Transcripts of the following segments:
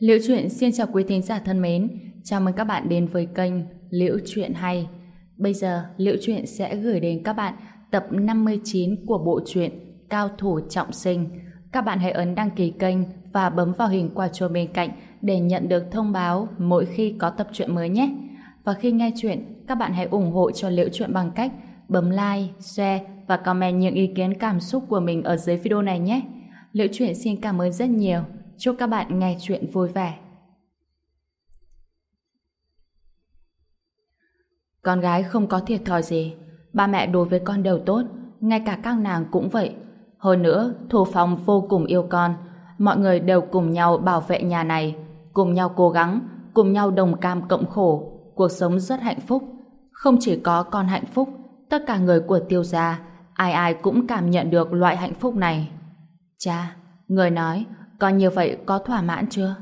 Liễu Chuyện xin chào quý thính giả thân mến, chào mừng các bạn đến với kênh Liễu Chuyện Hay. Bây giờ Liễu Chuyện sẽ gửi đến các bạn tập 59 của bộ truyện Cao Thủ Trọng Sinh. Các bạn hãy ấn đăng ký kênh và bấm vào hình quả chuông bên cạnh để nhận được thông báo mỗi khi có tập truyện mới nhé. Và khi nghe chuyện, các bạn hãy ủng hộ cho Liễu Chuyện bằng cách bấm like, share và comment những ý kiến cảm xúc của mình ở dưới video này nhé. Liễu Chuyện xin cảm ơn rất nhiều. Chúc các bạn nghe chuyện vui vẻ. Con gái không có thiệt thòi gì. Ba mẹ đối với con đều tốt, ngay cả các nàng cũng vậy. Hơn nữa, Thu Phong vô cùng yêu con. Mọi người đều cùng nhau bảo vệ nhà này, cùng nhau cố gắng, cùng nhau đồng cam cộng khổ. Cuộc sống rất hạnh phúc. Không chỉ có con hạnh phúc, tất cả người của Tiêu gia, ai ai cũng cảm nhận được loại hạnh phúc này. Cha, người nói, con như vậy có thỏa mãn chưa?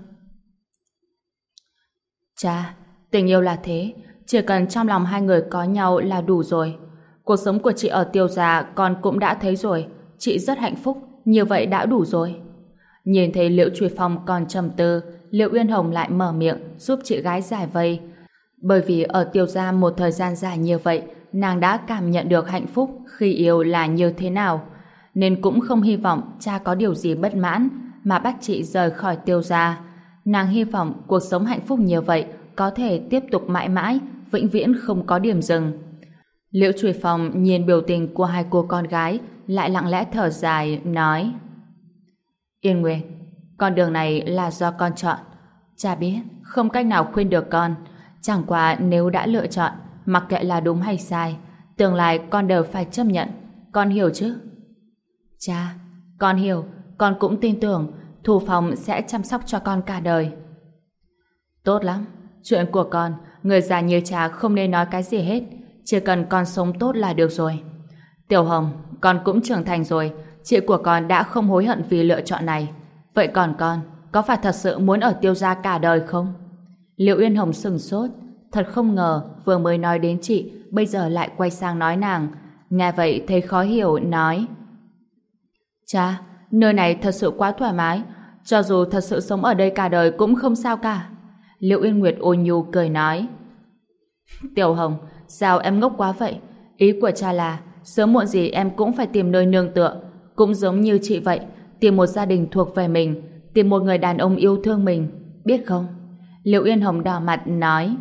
Cha, tình yêu là thế, chỉ cần trong lòng hai người có nhau là đủ rồi. Cuộc sống của chị ở Tiêu gia con cũng đã thấy rồi, chị rất hạnh phúc, như vậy đã đủ rồi. Nhìn thấy Liễu Truy Phong còn trầm tư, Liễu Uyên Hồng lại mở miệng giúp chị gái giải vây. Bởi vì ở Tiêu gia một thời gian dài như vậy, nàng đã cảm nhận được hạnh phúc khi yêu là như thế nào, nên cũng không hy vọng cha có điều gì bất mãn mà bắt chị rời khỏi Tiêu gia. Nàng hy vọng cuộc sống hạnh phúc như vậy có thể tiếp tục mãi mãi, vĩnh viễn không có điểm dừng. Liễu Truy Phong nhìn biểu tình của hai cô con gái, lại lặng lẽ thở dài, nói: Yên Nguyệt, con đường này là do con chọn. Cha biết, không cách nào khuyên được con. Chẳng qua nếu đã lựa chọn, mặc kệ là đúng hay sai, tương lai con đều phải chấp nhận. Con hiểu chứ? Cha, con hiểu. Con cũng tin tưởng Thu Phong sẽ chăm sóc cho con cả đời. Tốt lắm. Chuyện của con, người già như cha không nên nói cái gì hết. Chỉ cần con sống tốt là được rồi. Tiểu Hồng, con cũng trưởng thành rồi. Chị của con đã không hối hận vì lựa chọn này. Vậy còn con, có phải thật sự muốn ở Tiêu gia cả đời không? Liễu Uyên Hồng sừng sốt. Thật không ngờ vừa mới nói đến chị, bây giờ lại quay sang nói nàng. Nghe vậy thấy khó hiểu, nói: Cha, nơi này thật sự quá thoải mái, cho dù thật sự sống ở đây cả đời cũng không sao cả. Liễu Uyên Nguyệt ôn nhu cười nói: Tiểu Hồng, sao em ngốc quá vậy? Ý của cha là sớm muộn gì em cũng phải tìm nơi nương tựa, cũng giống như chị vậy, tìm một gia đình thuộc về mình, tìm một người đàn ông yêu thương mình, biết không? Liễu Uyên Hồng đỏ mặt nói: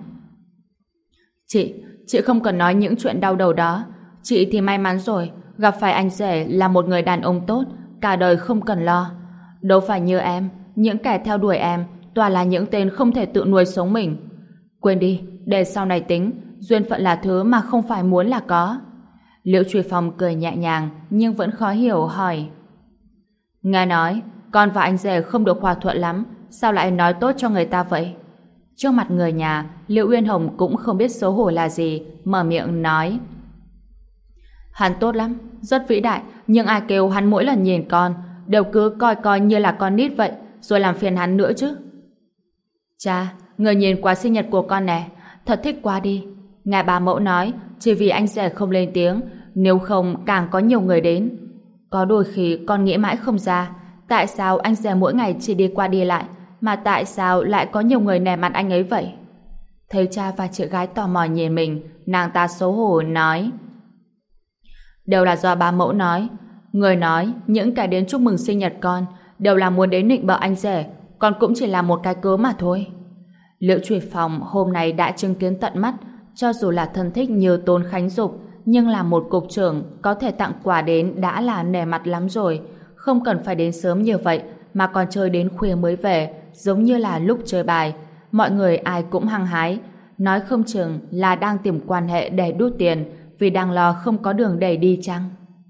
Chị không cần nói những chuyện đau đầu đó. Chị thì may mắn rồi, gặp phải anh rể là một người đàn ông tốt, cả đời không cần lo. Đâu phải như em, những kẻ theo đuổi em toàn là những tên không thể tự nuôi sống mình. Quên đi, để sau này tính, duyên phận là thứ mà không phải muốn là có. Liễu Truy Phong cười nhẹ nhàng nhưng vẫn khó hiểu, hỏi: Nghe nói con và anh rể không được hòa thuận lắm, sao lại nói tốt cho người ta vậy? Trước mặt người nhà, Liễu Uyên Hồng cũng không biết xấu hổ là gì, mở miệng nói: Hắn tốt lắm, rất vĩ đại, nhưng ai kêu hắn mỗi lần nhìn con đều cứ coi như là con nít vậy, rồi làm phiền hắn nữa chứ. Cha, người nhìn quà sinh nhật của con nè, thật thích quá đi. Ngài bà mẫu nói chỉ vì anh rể không lên tiếng, nếu không càng có nhiều người đến. Có đôi khi con nghĩ mãi không ra, tại sao anh rể mỗi ngày chỉ đi qua đi lại, mà tại sao lại có nhiều người nể mặt anh ấy vậy? Thấy cha và chị gái tò mò nhìn mình, nàng ta xấu hổ nói: Đều là do bà mẫu nói. Người nói những kẻ đến chúc mừng sinh nhật con đều là muốn đến nịnh bợ anh rể, con cũng chỉ là một cái cớ mà thôi. Liễu Truy Phong hôm nay đã chứng kiến tận mắt, cho dù là thân thích như Tôn Khánh Dục, nhưng là một cục trưởng có thể tặng quà đến đã là nể mặt lắm rồi, không cần phải đến sớm như vậy mà còn chơi đến khuya mới về, giống như là lúc chơi bài. Mọi người ai cũng hăng hái, nói không chừng là đang tìm quan hệ để đút tiền, vì đang lo không có đường để đi chăng?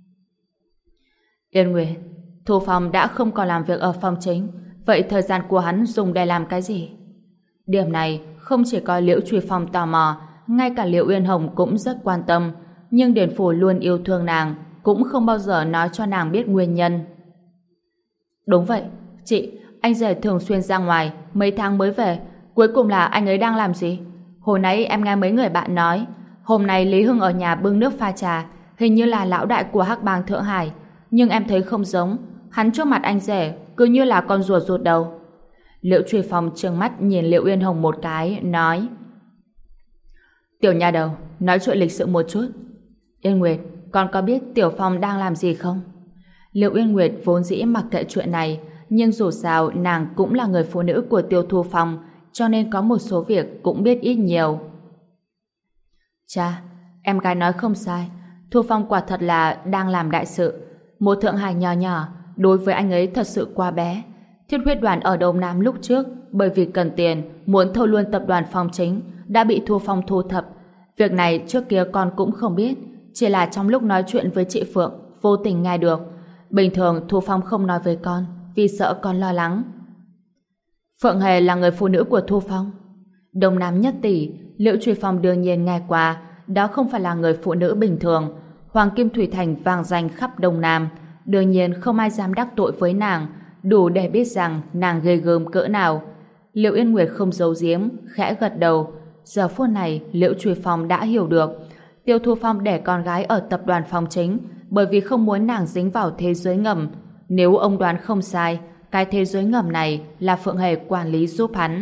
Yên Nguyệt, Thu Phong đã không còn làm việc ở phòng chính, vậy thời gian của hắn dùng để làm cái gì? Điểm này không chỉ có Liễu Truy Phong tò mò, ngay cả Liễu Uyên Hồng cũng rất quan tâm, nhưng Điền Phủ luôn yêu thương nàng, cũng không bao giờ nói cho nàng biết nguyên nhân. Đúng vậy, chị, anh rể thường xuyên ra ngoài, mấy tháng mới về, cuối cùng là anh ấy đang làm gì? Hồi nãy em nghe mấy người bạn nói, hôm nay Lý Hưng ở nhà bưng nước pha trà, hình như là lão đại của Hắc Bang Thượng Hải, nhưng em thấy không giống, hắn trước mặt anh rể cứ như là con rùa rụt đầu. Liễu Truy Phong trừng mắt nhìn Liễu Uyên Hồng một cái, nói: Tiểu nha đầu, nói chuyện lịch sự một chút. Yên Nguyệt, con có biết Tiểu Phong đang làm gì không? Liễu Uyên Nguyệt vốn dĩ mặc kệ chuyện này, nhưng dù sao nàng cũng là người phụ nữ của Tiêu Thu Phong, cho nên có một số việc cũng biết ít nhiều. Cha, em gái nói không sai, Thu Phong quả thật là đang làm đại sự. Một thượng hải nhỏ nhỏ, đối với anh ấy thật sự quá bé. Thiết huyết đoàn ở Đông Nam lúc trước, bởi vì cần tiền, muốn thâu luôn tập đoàn Phong Chính, đã bị Thu Phong thu thập. Việc này trước kia con cũng không biết, chỉ là trong lúc nói chuyện với chị Phượng, vô tình nghe được. Bình thường Thu Phong không nói với con, vì sợ con lo lắng. Phượng Hề là người phụ nữ của Thu Phong. Đông Nam nhất tỷ, Liễu Truy Phong đương nhiên nghe qua, đó không phải là người phụ nữ bình thường. Hoàng Kim Thủy Thành vang danh khắp Đông Nam, đương nhiên không ai dám đắc tội với nàng, đủ để biết rằng nàng ghê gớm cỡ nào. Liễu Yên Nguyệt không giấu giếm, khẽ gật đầu. Giờ phút này Liễu Truy Phong đã hiểu được, Tiêu Thu Phong đẻ con gái ở tập đoàn Phong Chính bởi vì không muốn nàng dính vào thế giới ngầm. Nếu ông đoán không sai, cái thế giới ngầm này là Phượng Hề quản lý giúp hắn.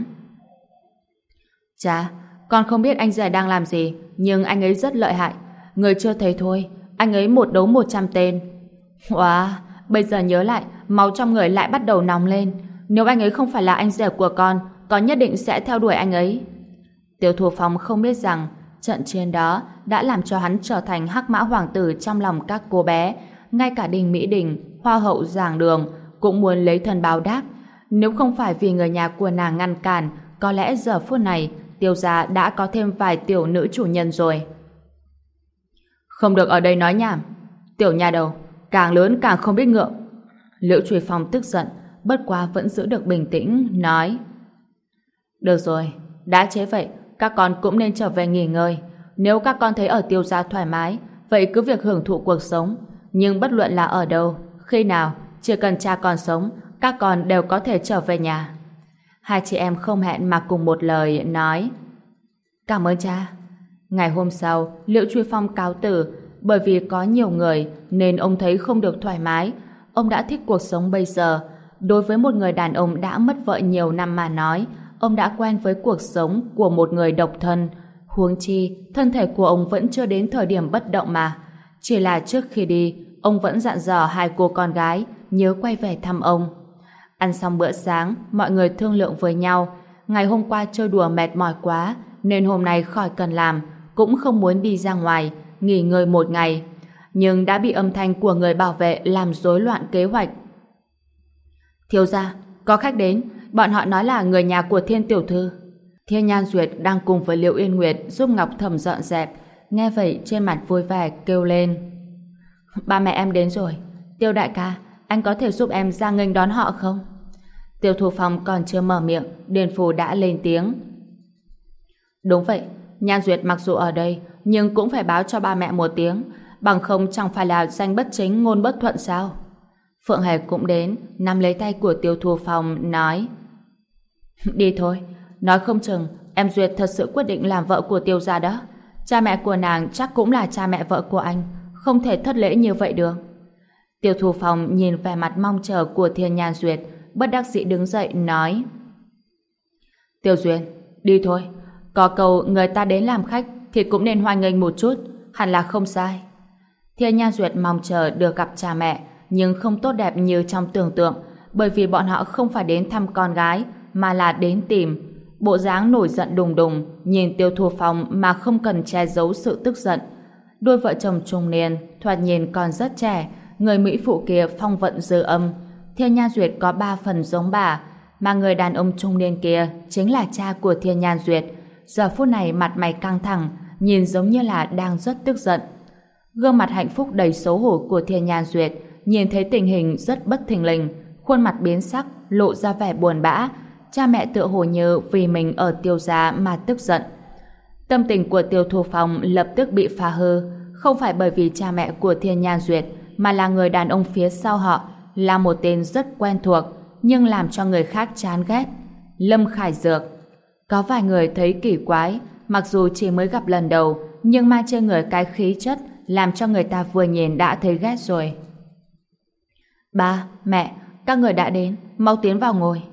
Cha, con không biết anh rể đang làm gì, nhưng anh ấy rất lợi hại. Người chưa thấy thôi, anh ấy một đấu 100 tên. Wow, bây giờ nhớ lại, máu trong người lại bắt đầu nóng lên. Nếu anh ấy không phải là anh rể của con nhất định sẽ theo đuổi anh ấy. Tiêu Thu Phong không biết rằng trận chiến đó đã làm cho hắn trở thành hắc mã hoàng tử trong lòng các cô bé. Ngay cả Đình Mỹ Đình, Hoa hậu Giảng Đường cũng muốn lấy thân báo đáp. Nếu không phải vì người nhà của nàng ngăn cản, có lẽ giờ phút này Tiêu gia đã có thêm vài tiểu nữ chủ nhân rồi. Không được ở đây nói nhảm. Tiểu nhà đầu, càng lớn càng không biết ngượng. Liễu Truy Phong tức giận, bất quá vẫn giữ được bình tĩnh, nói: Được rồi, đã chế vậy, các con cũng nên trở về nghỉ ngơi. Nếu các con thấy ở Tiêu gia thoải mái, vậy cứ việc hưởng thụ cuộc sống. Nhưng bất luận là ở đâu, khi nào, chỉ cần cha còn sống, các con đều có thể trở về nhà. Hai chị em không hẹn mà cùng một lời nói: Cảm ơn cha. Ngày hôm sau, Liễu Truy Phong cáo từ. Bởi vì có nhiều người nên ông thấy không được thoải mái. Ông đã thích cuộc sống bây giờ. Đối với một người đàn ông đã mất vợ nhiều năm mà nói, ông đã quen với cuộc sống của một người độc thân. Huống chi, thân thể của ông vẫn chưa đến thời điểm bất động mà. Chỉ là trước khi đi, ông vẫn dặn dò hai cô con gái nhớ quay về thăm ông. Ăn xong bữa sáng, mọi người thương lượng với nhau. Ngày hôm qua chơi đùa mệt mỏi quá, nên hôm nay khỏi cần làm, cũng không muốn đi ra ngoài, nghỉ ngơi một ngày. Nhưng đã bị âm thanh của người bảo vệ làm rối loạn kế hoạch. Thiếu gia, có khách đến, bọn họ nói là người nhà của Thiên tiểu thư. Thiên Nhan Duyệt đang cùng với Liễu Yên Nguyệt giúp Ngọc Thẩm dọn dẹp, nghe vậy trên mặt vui vẻ kêu lên: Ba mẹ em đến rồi. Tiêu đại ca, anh có thể giúp em ra nghênh đón họ không? Tiêu Thu Phong còn chưa mở miệng, Điền Phù đã lên tiếng: Đúng vậy, Nhan Duyệt mặc dù ở đây, nhưng cũng phải báo cho ba mẹ một tiếng, bằng không chẳng phải là danh bất chính ngôn bất thuận sao? Phượng Hề cũng đến, nắm lấy tay của Tiêu Thu Phong, nói: Đi thôi, nói không chừng em Duyệt thật sự quyết định làm vợ của Tiêu gia đó. Cha mẹ của nàng chắc cũng là cha mẹ vợ của anh, không thể thất lễ như vậy được. Tiêu Thu Phong nhìn vẻ mặt mong chờ của Thiên Nhan Duyệt, bất đắc dĩ đứng dậy nói: Tiêu Duyệt, đi thôi. Có câu người ta đến làm khách thì cũng nên hoan nghênh một chút, hẳn là không sai. Thiên Nhan Duyệt mong chờ được gặp cha mẹ, nhưng không tốt đẹp như trong tưởng tượng, bởi vì bọn họ không phải đến thăm con gái, mà là đến tìm. Bộ dáng nổi giận đùng đùng, nhìn Tiêu Thu Phong mà không cần che giấu sự tức giận. Đôi vợ chồng trung niên, thoạt nhìn còn rất trẻ, người Mỹ phụ kia phong vận dư âm. Thiên Nhan Duyệt có 3 phần giống bà, mà người đàn ông trung niên kia chính là cha của Thiên Nhan Duyệt. Giờ phút này mặt mày căng thẳng, nhìn giống như là đang rất tức giận. Gương mặt hạnh phúc đầy xấu hổ của Thiên Nhan Duyệt nhìn thấy tình hình rất bất thình lình, khuôn mặt biến sắc, lộ ra vẻ buồn bã. Cha mẹ tựa hồ như vì mình ở Tiêu gia mà tức giận. Tâm tình của Tiêu Thu Phong lập tức bị phá hư, không phải bởi vì cha mẹ của Thiên Nhan Duyệt, mà là người đàn ông phía sau họ, là một tên rất quen thuộc, nhưng làm cho người khác chán ghét. Lâm Khải Dược. Có vài người thấy kỳ quái, mặc dù chỉ mới gặp lần đầu, nhưng mang trên người cái khí chất làm cho người ta vừa nhìn đã thấy ghét rồi. Ba, mẹ, các người đã đến, mau tiến vào ngồi.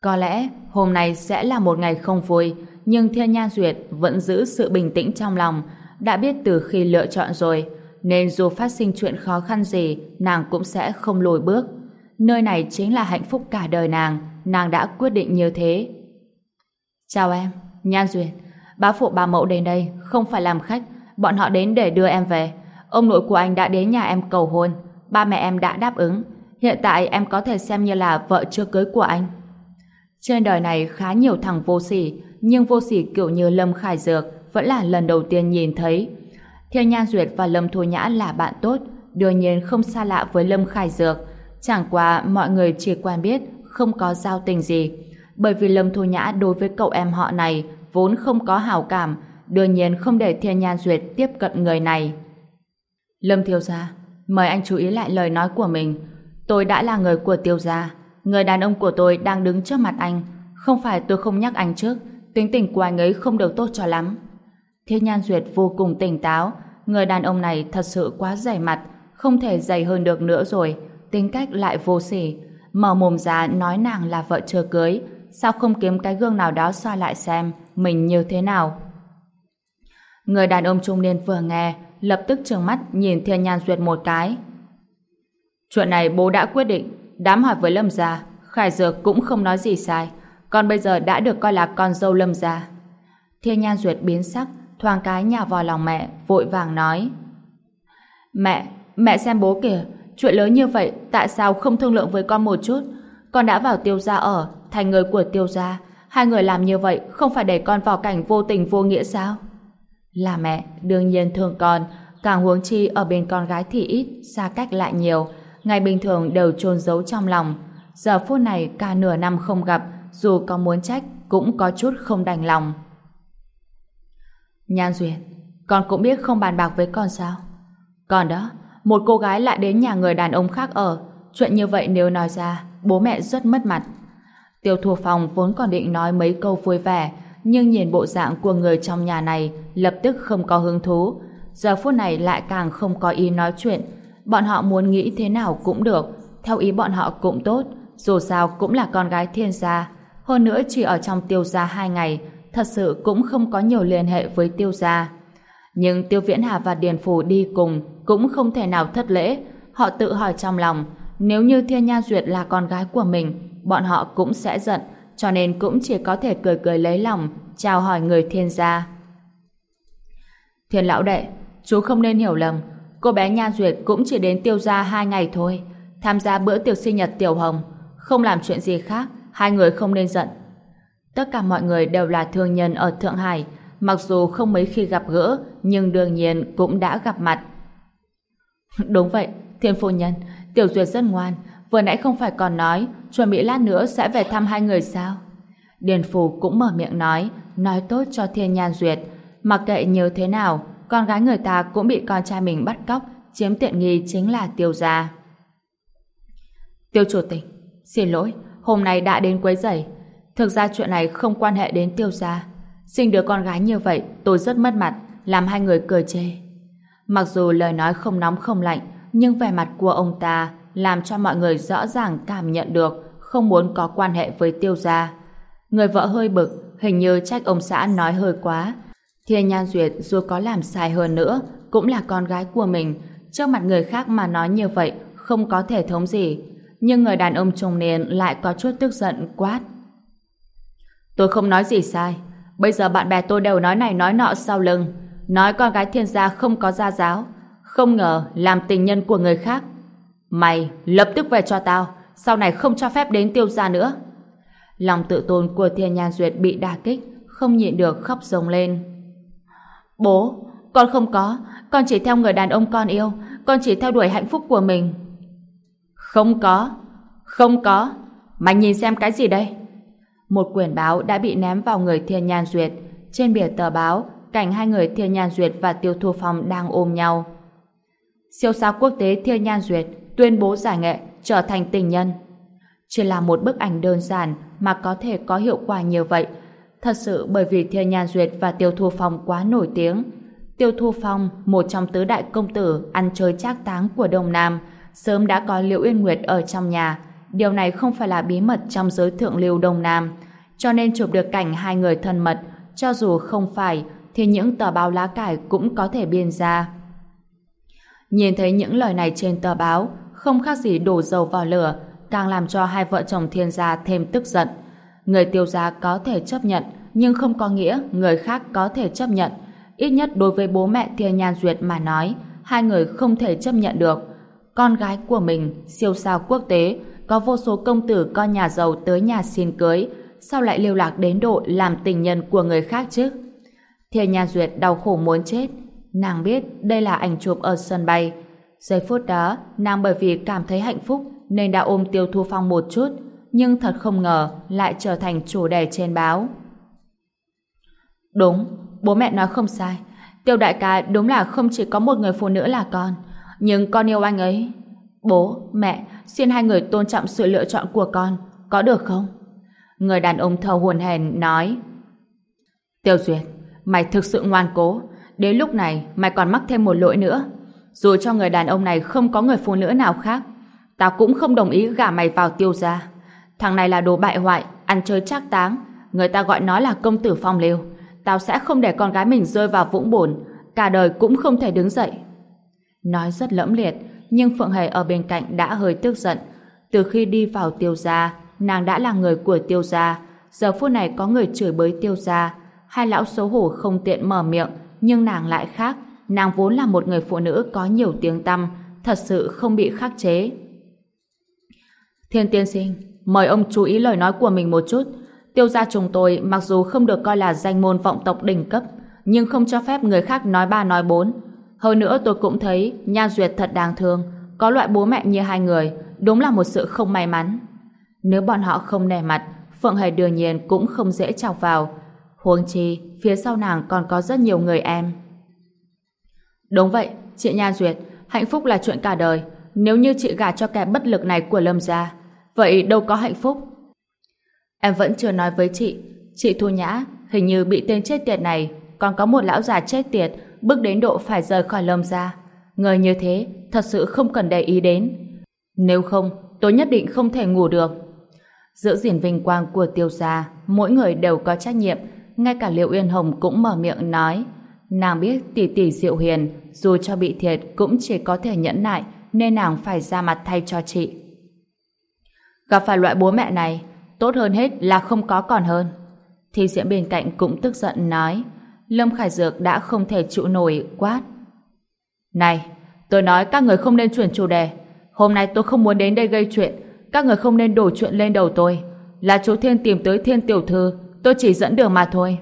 Có lẽ hôm nay sẽ là một ngày không vui, nhưng Thiên Nhan Duyệt vẫn giữ sự bình tĩnh trong lòng, đã biết từ khi lựa chọn rồi, nên dù phát sinh chuyện khó khăn gì, nàng cũng sẽ không lùi bước. Nơi này chính là hạnh phúc cả đời nàng đã quyết định như thế. Chào em, Nhan Duyệt. Bá phụ bá mẫu đến đây không phải làm khách, bọn họ đến để đưa em về. Ông nội của anh đã đến nhà em cầu hôn, ba mẹ em đã đáp ứng. Hiện tại em có thể xem như là vợ chưa cưới của anh. Trên đời này khá nhiều thằng vô sỉ, nhưng vô sỉ kiểu như Lâm Khải Dược vẫn là lần đầu tiên nhìn thấy. Thiên Nhan Duyệt và Lâm Thu Nhã là bạn tốt, đương nhiên không xa lạ với Lâm Khải Dược. Chẳng qua mọi người chỉ quen biết, không có giao tình gì. Bởi vì Lâm Thu Nhã đối với cậu em họ này vốn không có hảo cảm, đương nhiên không để Thiên Nhan Duyệt tiếp cận người này. Lâm thiếu gia, mời anh chú ý lại lời nói của mình. Tôi đã là người của Tiêu gia, người đàn ông của tôi đang đứng trước mặt anh. Không phải tôi không nhắc anh trước, tính tình của anh ấy không được tốt cho lắm. Thiên Nhan Duyệt vô cùng tỉnh táo, người đàn ông này thật sự quá dày mặt, không thể dày hơn được nữa rồi, tính cách lại vô sỉ, mở mồm ra nói nàng là vợ chưa cưới, sao không kiếm cái gương nào đó soi lại xem mình như thế nào. Người đàn ông trung niên vừa nghe, lập tức trừng mắt nhìn Thiên Nhan Duyệt một cái. Chuyện này bố đã quyết định, đám hỏi với Lâm gia, Khải Dược cũng không nói gì sai, còn bây giờ đã được coi là con dâu Lâm gia. Thiên Nhan Duyệt biến sắc, thoáng cái nhào vào lòng mẹ, vội vàng nói: Mẹ xem bố kìa, chuyện lớn như vậy tại sao không thương lượng với con một chút? Con đã vào Tiêu gia ở, thành người của Tiêu gia, hai người làm như vậy không phải để con vào cảnh vô tình vô nghĩa sao? Là mẹ, đương nhiên thương con, càng huống chi ở bên con gái thì ít, xa cách lại nhiều, ngày bình thường đều chôn giấu trong lòng. Giờ phút này cả nửa năm không gặp, dù có muốn trách cũng có chút không đành lòng. Nhan Duyệt, con cũng biết không bàn bạc với con sao? Còn đó, một cô gái lại đến nhà người đàn ông khác ở, chuyện như vậy nếu nói ra, bố mẹ rất mất mặt. Tiêu Thu Phong vốn còn định nói mấy câu vui vẻ, nhưng nhìn bộ dạng của người trong nhà này lập tức không có hứng thú. Giờ phút này lại càng không có ý nói chuyện. Bọn họ muốn nghĩ thế nào cũng được, theo ý bọn họ cũng tốt, dù sao cũng là con gái Thiên gia. Hơn nữa chỉ ở trong Tiêu gia 2 ngày, thật sự cũng không có nhiều liên hệ với Tiêu gia. Nhưng Tiêu Viễn Hà và Điền Phủ đi cùng cũng không thể nào thất lễ. Họ tự hỏi trong lòng, nếu như Thiên Nhan Duyệt là con gái của mình, bọn họ cũng sẽ giận, cho nên cũng chỉ có thể cười cười lấy lòng, chào hỏi người Thiên gia. Thiên lão đệ, chú không nên hiểu lầm, cô bé Nhan Duyệt cũng chỉ đến Tiêu gia 2 ngày thôi, tham gia bữa tiệc sinh nhật Tiểu Hồng, không làm chuyện gì khác, hai người không nên giận. Tất cả mọi người đều là thương nhân ở Thượng Hải, mặc dù không mấy khi gặp gỡ, nhưng đương nhiên cũng đã gặp mặt. Đúng vậy, Thiên phu nhân, Tiểu Duyệt rất ngoan, vừa nãy không phải còn nói chuẩn bị lát nữa sẽ về thăm hai người sao? Điền Phủ cũng mở miệng nói tốt cho Thiên Nhan Duyệt, mặc kệ như thế nào, con gái người ta cũng bị con trai mình bắt cóc, chiếm tiện nghi chính là Tiêu gia. Tiêu chủ tịch, xin lỗi, hôm nay đã đến quấy rầy. Thực ra chuyện này không quan hệ đến Tiêu gia. Sinh đứa con gái như vậy, tôi rất mất mặt, làm hai người cười chê. Mặc dù lời nói không nóng không lạnh, nhưng vẻ mặt của ông ta làm cho mọi người rõ ràng cảm nhận được không muốn có quan hệ với Tiêu gia. Người vợ hơi bực, hình như trách ông xã nói hơi quá. Thiên Nhan Duyệt dù có làm sai hơn nữa, cũng là con gái của mình, trước mặt người khác mà nói như vậy không có thể thống gì. Nhưng người đàn ông trung niên lại có chút tức giận quát: Tôi không nói gì sai, bây giờ bạn bè tôi đều nói này nói nọ sau lưng, nói con gái Thiên gia không có gia giáo, không ngờ làm tình nhân của người khác. Mày lập tức về cho tao, sau này không cho phép đến Tiêu gia nữa. Lòng tự tôn của Thiên Nhan Duyệt bị đả kích, không nhịn được khóc rống lên. Bố, con không có, con chỉ theo người đàn ông con yêu, con chỉ theo đuổi hạnh phúc của mình. Không có, mày nhìn xem cái gì đây? Một quyển báo đã bị ném vào người Thiên Nhan Duyệt. Trên bìa tờ báo, cảnh hai người Thiên Nhan Duyệt và Tiêu Thu Phong đang ôm nhau. Siêu sao quốc tế Thiên Nhan Duyệt tuyên bố giải nghệ, trở thành tình nhân. Chỉ là một bức ảnh đơn giản mà có thể có hiệu quả như vậy. Thật sự bởi vì Thiên Nhan Duyệt và Tiêu Thu Phong quá nổi tiếng. Tiêu Thu Phong, một trong tứ đại công tử ăn chơi trác táng của Đông Nam, sớm đã có Liễu Uyên Nguyệt ở trong nhà, điều này không phải là bí mật trong giới thượng lưu Đông Nam, cho nên chụp được cảnh hai người thân mật, cho dù không phải, thì những tờ báo lá cải cũng có thể biên ra. Nhìn thấy những lời này trên tờ báo, không khác gì đổ dầu vào lửa, càng làm cho hai vợ chồng Thiên gia thêm tức giận. Người Tiêu gia có thể chấp nhận, nhưng không có nghĩa người khác có thể chấp nhận. Ít nhất đối với bố mẹ Thiên Nhan Duyệt mà nói, hai người không thể chấp nhận được. Con gái của mình, siêu sao quốc tế, có vô số công tử con nhà giàu tới nhà xin cưới, sao lại lưu lạc đến độ làm tình nhân của người khác chứ? Thiên Nhan Duyệt đau khổ muốn chết. Nàng biết đây là ảnh chụp ở sân bay. Giây phút đó, nàng bởi vì cảm thấy hạnh phúc nên đã ôm Tiêu Thu Phong một chút, nhưng thật không ngờ lại trở thành chủ đề trên báo. Đúng, bố mẹ nói không sai. Tiêu đại ca đúng là không chỉ có một người phụ nữ là con, nhưng con yêu anh ấy. Bố, mẹ, xin hai người tôn trọng sự lựa chọn của con, có được không? Người đàn ông thở hổn hển nói. Tiêu Duyệt, mày thực sự ngoan cố. Đến lúc này mày còn mắc thêm một lỗi nữa. Dù cho người đàn ông này không có người phụ nữ nào khác, tao cũng không đồng ý gả mày vào Tiêu gia. Thằng này là đồ bại hoại, ăn chơi trác táng. Người ta gọi nó là công tử phong lưu. Tao sẽ không để con gái mình rơi vào vũng bùn, cả đời cũng không thể đứng dậy. Nói rất lẫm liệt, nhưng Phượng Hề ở bên cạnh đã hơi tức giận. Từ khi đi vào Tiêu gia, nàng đã là người của Tiêu gia. Giờ phút này có người chửi bới Tiêu gia, hai lão xấu hổ không tiện mở miệng, nhưng nàng lại khác. Nàng vốn là một người phụ nữ có nhiều tiếng tăm, thật sự không bị khắc chế. Thiên tiên sinh, mời ông chú ý lời nói của mình một chút. Tiêu gia chúng tôi mặc dù không được coi là danh môn vọng tộc đỉnh cấp, nhưng không cho phép người khác nói ba nói bốn. Hơn nữa tôi cũng thấy Nhan Duyệt thật đáng thương, có loại bố mẹ như hai người, đúng là một sự không may mắn. Nếu bọn họ không nể mặt, Phượng Hề đương nhiên cũng không dễ chọc vào. Huống chi, phía sau nàng còn có rất nhiều người em. Đúng vậy, chị Nhan Duyệt, hạnh phúc là chuyện cả đời. Nếu như chị gả cho kẻ bất lực này của Lâm gia, vậy đâu có hạnh phúc. Em vẫn chưa nói với chị Thu Nhã hình như bị tên chết tiệt này, còn có một lão già chết tiệt bước đến độ phải rời khỏi Lâm gia. Người như thế thật sự không cần để ý đến. Nếu không, tôi nhất định không thể ngủ được. Giữ gìn vinh quang của Tiêu gia, mỗi người đều có trách nhiệm. Ngay cả Liệu Uyên Hồng cũng mở miệng nói. Nàng biết tỷ tỷ Diệu Hiền dù cho bị thiệt cũng chỉ có thể nhẫn nại, nên nàng phải ra mặt thay cho chị. Gặp phải loại bố mẹ này, tốt hơn hết là không có còn hơn. Thi Diễm bên cạnh cũng tức giận nói. Lâm Khải Dược đã không thể chịu nổi, quát. Này, tôi nói các người không nên chuyển chủ đề. Hôm nay tôi không muốn đến đây gây chuyện. Các người không nên đổ chuyện lên đầu tôi. Là chú Thiên tìm tới Thiên tiểu thư, tôi chỉ dẫn đường mà thôi.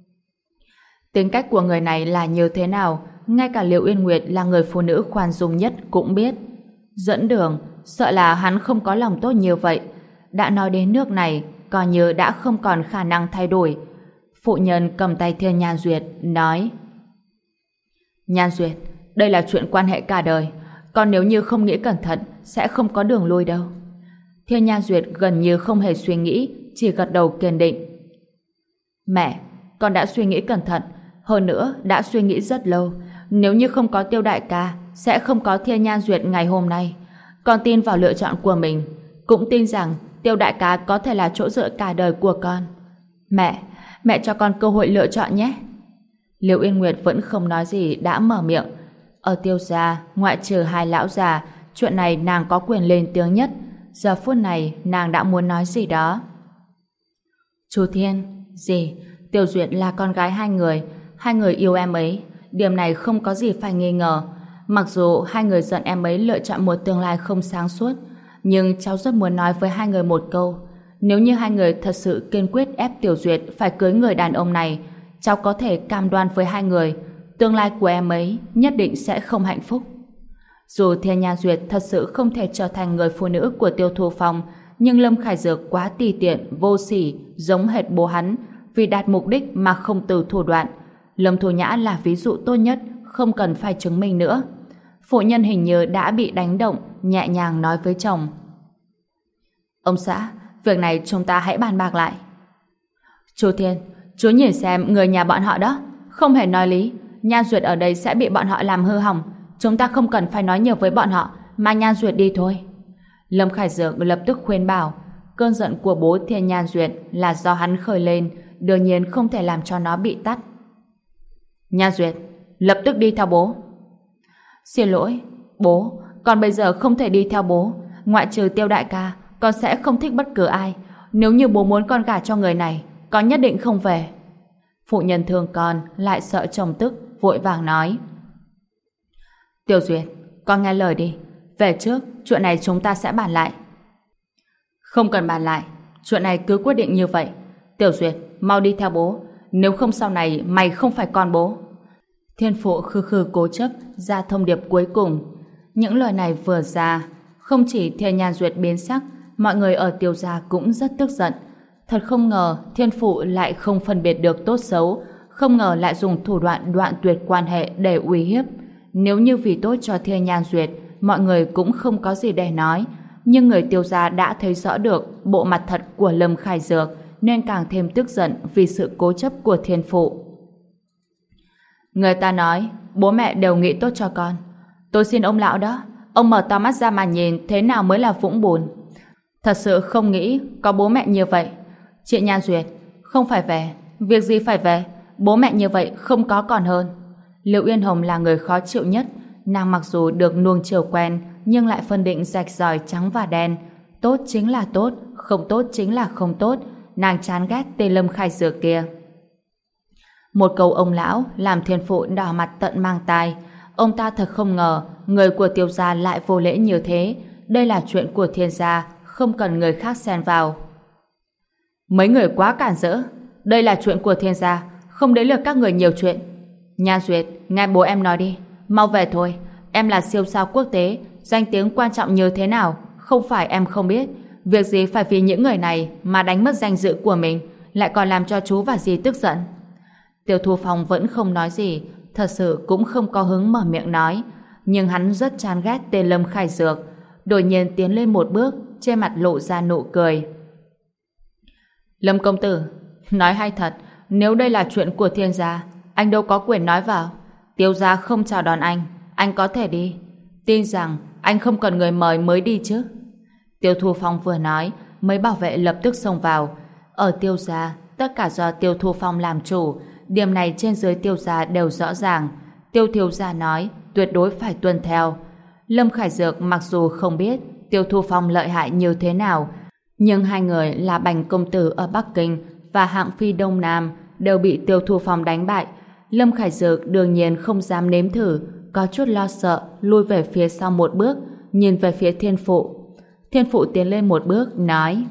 Tính cách của người này là như thế nào, ngay cả Liệu Uyên Nguyệt là người phụ nữ khoan dung nhất cũng biết. Dẫn đường, sợ là hắn không có lòng tốt như vậy. Đã nói đến nước này, coi như đã không còn khả năng thay đổi. Phụ nhân cầm tay Thiên Nhan Duyệt, nói. Nhan Duyệt, đây là chuyện quan hệ cả đời. Còn nếu như không nghĩ cẩn thận, sẽ không có đường lui đâu. Thiên Nhan Duyệt gần như không hề suy nghĩ, chỉ gật đầu kiên định. Mẹ, con đã suy nghĩ cẩn thận, hơn nữa đã suy nghĩ rất lâu. Nếu như không có Tiêu đại ca, sẽ không có Thiên Nhan Duyệt ngày hôm nay. Con tin vào lựa chọn của mình, cũng tin rằng Tiêu đại ca có thể là chỗ dựa cả đời của con. Mẹ cho con cơ hội lựa chọn nhé. Liệu Uyên Nguyệt vẫn không nói gì đã mở miệng. Ở Tiêu gia, ngoại trừ hai lão già, chuyện này nàng có quyền lên tiếng nhất. Giờ phút này nàng đã muốn nói gì đó. Chú Thiên, gì? Tiêu Duyệt là con gái hai người yêu em ấy. Điểm này không có gì phải nghi ngờ. Mặc dù hai người giận em ấy lựa chọn một tương lai không sáng suốt, nhưng cháu rất muốn nói với hai người một câu. Nếu như hai người thật sự kiên quyết ép Tiểu Duyệt phải cưới người đàn ông này, cháu có thể cam đoan với hai người, tương lai của em ấy nhất định sẽ không hạnh phúc. Dù Thiên Nhan Duyệt thật sự không thể trở thành người phụ nữ của Tiêu Thu Phong, nhưng Lâm Khải Dược quá tùy tiện, vô sỉ, giống hệt bố hắn, vì đạt mục đích mà không từ thủ đoạn. Lâm Thu Nhã là ví dụ tốt nhất, không cần phải chứng minh nữa. Phụ nhân hình như đã bị đánh động, nhẹ nhàng nói với chồng. Ông xã, việc này chúng ta hãy bàn bạc lại. Chú Thiên, chú nhìn xem người nhà bọn họ đó, không hề nói lý. Nhan Duyệt ở đây sẽ bị bọn họ làm hư hỏng. Chúng ta không cần phải nói nhiều với bọn họ, mà Nhan Duyệt đi thôi. Lâm Khải Dược lập tức khuyên bảo, cơn giận của bố Thiên Nhan Duyệt là do hắn khởi lên, đương nhiên không thể làm cho nó bị tắt. Nhan Duyệt, lập tức đi theo bố. Xin lỗi, bố, con bây giờ không thể đi theo bố. Ngoại trừ Tiêu đại ca, con sẽ không thích bất cứ ai. Nếu như bố muốn con gả cho người này, con nhất định không về. Phụ nhân thương con lại sợ chồng tức, vội vàng nói. Tiêu Duyệt, con nghe lời đi. Về trước, chuyện này chúng ta sẽ bàn lại. Không cần bàn lại, chuyện này cứ quyết định như vậy. Tiểu Duyệt, mau đi theo bố. Nếu không sau này mày không phải con bố. Thiên phụ khư khư cố chấp ra thông điệp cuối cùng. Những lời này vừa ra, không chỉ Thiên Nhan Duyệt biến sắc, mọi người ở Tiêu gia cũng rất tức giận. Thật không ngờ thiên phụ lại không phân biệt được tốt xấu, không ngờ lại dùng thủ đoạn đoạn tuyệt quan hệ để uy hiếp. Nếu như vì tốt cho Thiên Nhan Duyệt, mọi người cũng không có gì để nói. Nhưng người Tiêu gia đã thấy rõ được bộ mặt thật của Lâm Khải Dược, nên càng thêm tức giận vì sự cố chấp của thiên phụ. Người ta nói bố mẹ đều nghĩ tốt cho con. Tôi xin ông lão đó, ông mở to mắt ra mà nhìn thế nào mới là vũng bùn. Thật sự không nghĩ có bố mẹ như vậy. Chị Nhan Duyệt, không phải về, việc gì phải về, bố mẹ như vậy không có còn hơn. Liệu Yên Hồng là người khó chịu nhất. Nàng mặc dù được nuông chiều quen, nhưng lại phân định rạch ròi trắng và đen. Tốt chính là tốt, không tốt chính là không tốt. Nàng chán ghét tên Lâm Khải Dược kia. Một câu ông lão làm thiên phụ đỏ mặt tận mang tai. Ông ta thật không ngờ người của Tiêu gia lại vô lễ như thế. Đây là chuyện của Thiên gia, không cần người khác xen vào. Mấy người quá cản rỡ. Đây là chuyện của Thiên gia, không đến lượt các người nhiều chuyện. Nhan Duyệt, nghe bố em nói đi. Mau về thôi. Em là siêu sao quốc tế, danh tiếng quan trọng như thế nào, không phải em không biết. Việc gì phải vì những người này mà đánh mất danh dự của mình, lại còn làm cho chú và dì tức giận. Tiêu Thu Phong vẫn không nói gì, thật sự cũng không có hứng mở miệng nói, nhưng hắn rất chán ghét tên Lâm Khải Dược. Đột nhiên tiến lên một bước, trên mặt lộ ra nụ cười. Lâm công tử, nói hay thật, nếu đây là chuyện của Thiên gia, anh đâu có quyền nói vào. Tiêu gia không chào đón anh có thể đi. Tin rằng anh không cần người mời mới đi chứ. Tiêu Thu Phong vừa nói, mấy bảo vệ lập tức xông vào. Ở Tiêu gia, tất cả do Tiêu Thu Phong làm chủ, điểm này trên dưới Tiêu gia đều rõ ràng. Tiêu thiếu gia nói, tuyệt đối phải tuân theo. Lâm Khải Dược mặc dù không biết Tiêu Thu Phong lợi hại như thế nào, nhưng hai người là Bành công tử ở Bắc Kinh và hạng phi Đông Nam đều bị Tiêu Thu Phong đánh bại. Lâm Khải Dược đương nhiên không dám nếm thử, có chút lo sợ, lui về phía sau một bước, nhìn về phía thiên phụ. Thiên phụ tiến lên một bước, nói: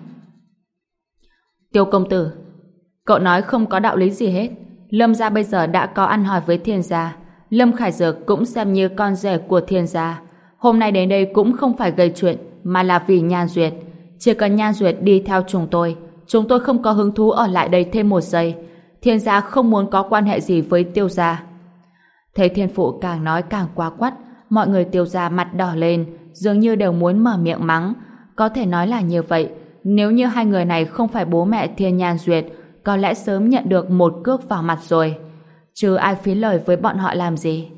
Tiêu công tử, cậu nói không có đạo lý gì hết. Lâm gia bây giờ đã có ăn hỏi với Thiên gia, Lâm Khải Dược cũng xem như con rể của Thiên gia. Hôm nay đến đây cũng không phải gây chuyện, mà là vì Nhan Duyệt. Chỉ cần Nhan Duyệt đi theo chúng tôi không có hứng thú ở lại đây thêm một giây. Thiên gia không muốn có quan hệ gì với Tiêu gia. Thấy thiên phụ càng nói càng quá quắt, mọi người Tiêu gia mặt đỏ lên, dường như đều muốn mở miệng mắng. Có thể nói là như vậy, nếu như hai người này không phải bố mẹ Thiên Nhan Duyệt, có lẽ sớm nhận được một cước vào mặt rồi. Chứ ai phí lời với bọn họ làm gì.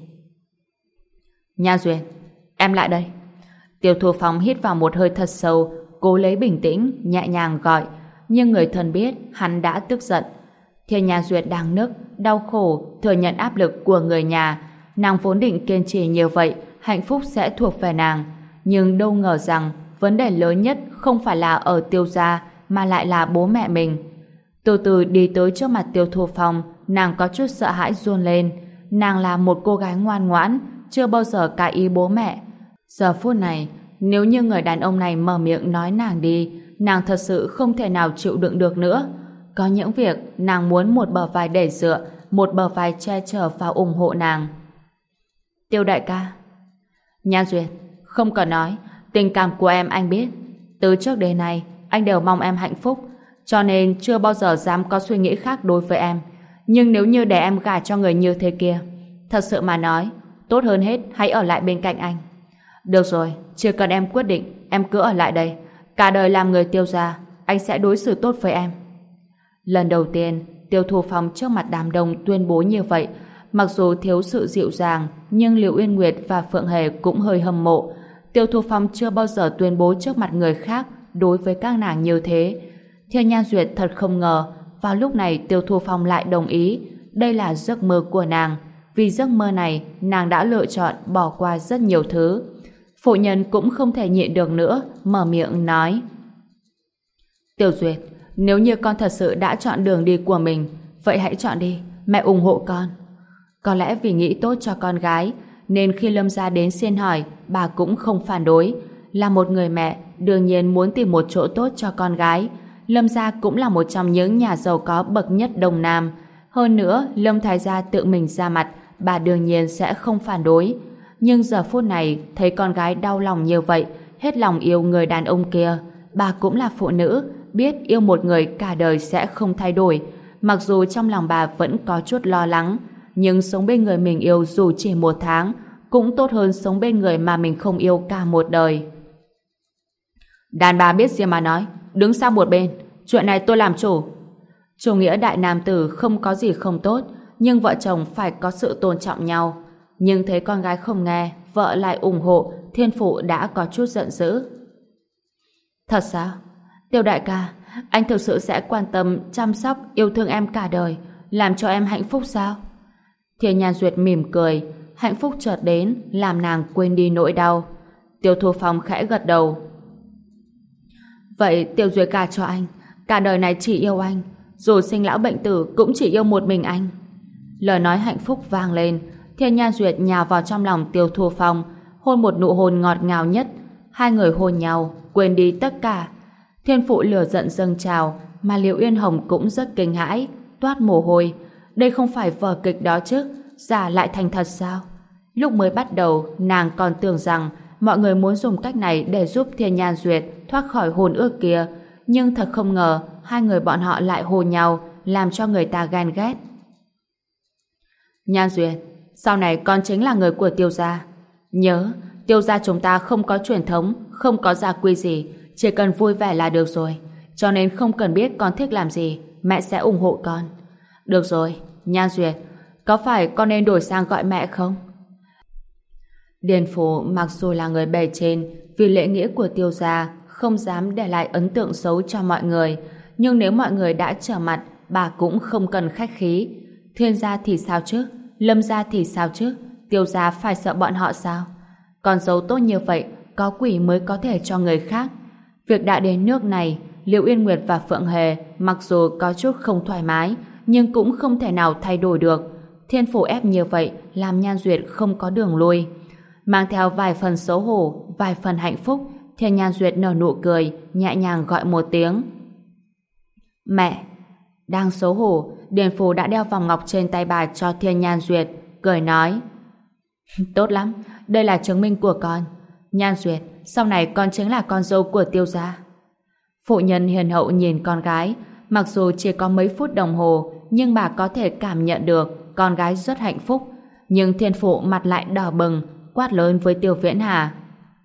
Nhan Duyệt, em lại đây. Tiêu Thu Phong hít vào một hơi thật sâu, cố lấy bình tĩnh, nhẹ nhàng gọi, nhưng người thân biết hắn đã tức giận. Thiên Nhan Duyệt đang nức, đau khổ, thừa nhận áp lực của người nhà. Nàng vốn định kiên trì như vậy, hạnh phúc sẽ thuộc về nàng. Nhưng đâu ngờ rằng vấn đề lớn nhất không phải là ở Tiêu gia, mà lại là bố mẹ mình. Từ từ đi tới trước mặt Tiêu Thu Phong, nàng có chút sợ hãi run lên. Nàng là một cô gái ngoan ngoãn, chưa bao giờ cãi ý bố mẹ. Giờ phút này, nếu như người đàn ông này mở miệng nói nàng đi, nàng thật sự không thể nào chịu đựng được nữa. Có những việc nàng muốn một bờ vai để dựa, một bờ vai che chở và ủng hộ nàng. Tiêu đại ca. Nhan Duyệt, không cần nói, tình cảm của em anh biết. Từ trước đến nay, anh đều mong em hạnh phúc, cho nên chưa bao giờ dám có suy nghĩ khác đối với em. Nhưng nếu như để em gả cho người như thế kia, thật sự mà nói, tốt hơn hết hãy ở lại bên cạnh anh. Được rồi, chỉ cần em quyết định, em cứ ở lại đây. Cả đời làm người Tiêu gia, anh sẽ đối xử tốt với em. Lần đầu tiên, Tiêu Thu Phong trước mặt đám đông tuyên bố như vậy. Mặc dù thiếu sự dịu dàng, nhưng Liệu Uyên Nguyệt và Phượng Hề cũng hơi hâm mộ. Tiêu Thu Phong chưa bao giờ tuyên bố trước mặt người khác đối với các nàng như thế. Thiên Nhan Duyệt thật không ngờ vào lúc này Tiêu Thu Phong lại đồng ý. Đây là giấc mơ của nàng. Vì giấc mơ này, nàng đã lựa chọn bỏ qua rất nhiều thứ. Phụ nhân cũng không thể nhịn được nữa, mở miệng nói: Tiểu Duyệt, nếu như con thật sự đã chọn đường đi của mình, vậy hãy chọn đi, mẹ ủng hộ con. Có lẽ vì nghĩ tốt cho con gái, nên khi Lâm gia đến xin hỏi, bà cũng không phản đối. Là một người mẹ, đương nhiên muốn tìm một chỗ tốt cho con gái. Lâm gia cũng là một trong những nhà giàu có bậc nhất Đông Nam. Hơn nữa, Lâm thái gia tự mình ra mặt, bà đương nhiên sẽ không phản đối. Nhưng giờ phút này, thấy con gái đau lòng như vậy, hết lòng yêu người đàn ông kia, bà cũng là phụ nữ, biết yêu một người cả đời sẽ không thay đổi. Mặc dù trong lòng bà vẫn có chút lo lắng, nhưng sống bên người mình yêu dù chỉ 1 tháng cũng tốt hơn sống bên người mà mình không yêu cả một đời. Đàn bà biết gì mà nói, đứng sang một bên, chuyện này tôi làm chủ. Chủ nghĩa đại nam tử không có gì không tốt, nhưng vợ chồng phải có sự tôn trọng nhau. Nhưng thấy con gái không nghe, vợ lại ủng hộ, Thiên Phụ đã có chút giận dữ. Thật sao? Tiêu đại ca, anh thực sự sẽ quan tâm, chăm sóc, yêu thương em cả đời, làm cho em hạnh phúc sao? Thiên Nhan Duyệt mỉm cười, hạnh phúc chợt đến, làm nàng quên đi nỗi đau. Tiêu Thu Phong khẽ gật đầu. Vậy Tiêu Duyệt gả cho anh, cả đời này chỉ yêu anh, dù sinh lão bệnh tử cũng chỉ yêu một mình anh. Lời nói hạnh phúc vang lên, Thiên Nhan Duyệt nhào vào trong lòng Tiêu Thu Phong, hôn một nụ hôn ngọt ngào nhất. Hai người hôn nhau, quên đi tất cả. Thiên Phụ lửa giận dâng trào, mà Liễu Uyên Hồng cũng rất kinh hãi, toát mồ hôi. Đây không phải vở kịch đó chứ, giả lại thành thật sao? Lúc mới bắt đầu, nàng còn tưởng rằng mọi người muốn dùng cách này để giúp Thiên Nhan Duyệt thoát khỏi hôn ước kia, nhưng thật không ngờ hai người bọn họ lại hôn nhau, làm cho người ta ghen ghét. Nhan Duyệt, sau này con chính là người của Tiêu gia. Nhớ, Tiêu gia chúng ta không có truyền thống, không có gia quy gì, chỉ cần vui vẻ là được rồi. Cho nên không cần biết con thích làm gì, mẹ sẽ ủng hộ con. Được rồi, Nhan Duyệt, có phải con nên đổi sang gọi mẹ không? Điền Phủ mặc dù là người bề trên, vì lễ nghĩa của Tiêu gia không dám để lại ấn tượng xấu cho mọi người, nhưng nếu mọi người đã trở mặt, bà cũng không cần khách khí. Thiên gia thì sao chứ? Lâm gia thì sao chứ? Tiêu gia phải sợ bọn họ sao? Con dâu tốt như vậy, có quỷ mới có thể cho người khác. Việc đã đến nước này, Liễu Uyên Nguyệt và Phượng Hề mặc dù có chút không thoải mái, nhưng cũng không thể nào thay đổi được. Thiên Phủ ép như vậy làm Nhan Duyệt không có đường lui. Mang theo vài phần xấu hổ, vài phần hạnh phúc, Thiên Nhan Duyệt nở nụ cười, nhẹ nhàng gọi một tiếng. Mẹ! Đang xấu hổ, Điền Phủ đã đeo vòng ngọc trên tay bà cho Thiên Nhan Duyệt, cười nói. Tốt lắm, đây là chứng minh của con. Nhan Duyệt, sau này con chính là con dâu của Tiêu gia. Phụ nhân hiền hậu nhìn con gái, mặc dù chỉ có mấy phút đồng hồ, nhưng bà có thể cảm nhận được con gái rất hạnh phúc. Nhưng Thiên Phụ mặt lại đỏ bừng, quát lớn với Tiêu Viễn Hà.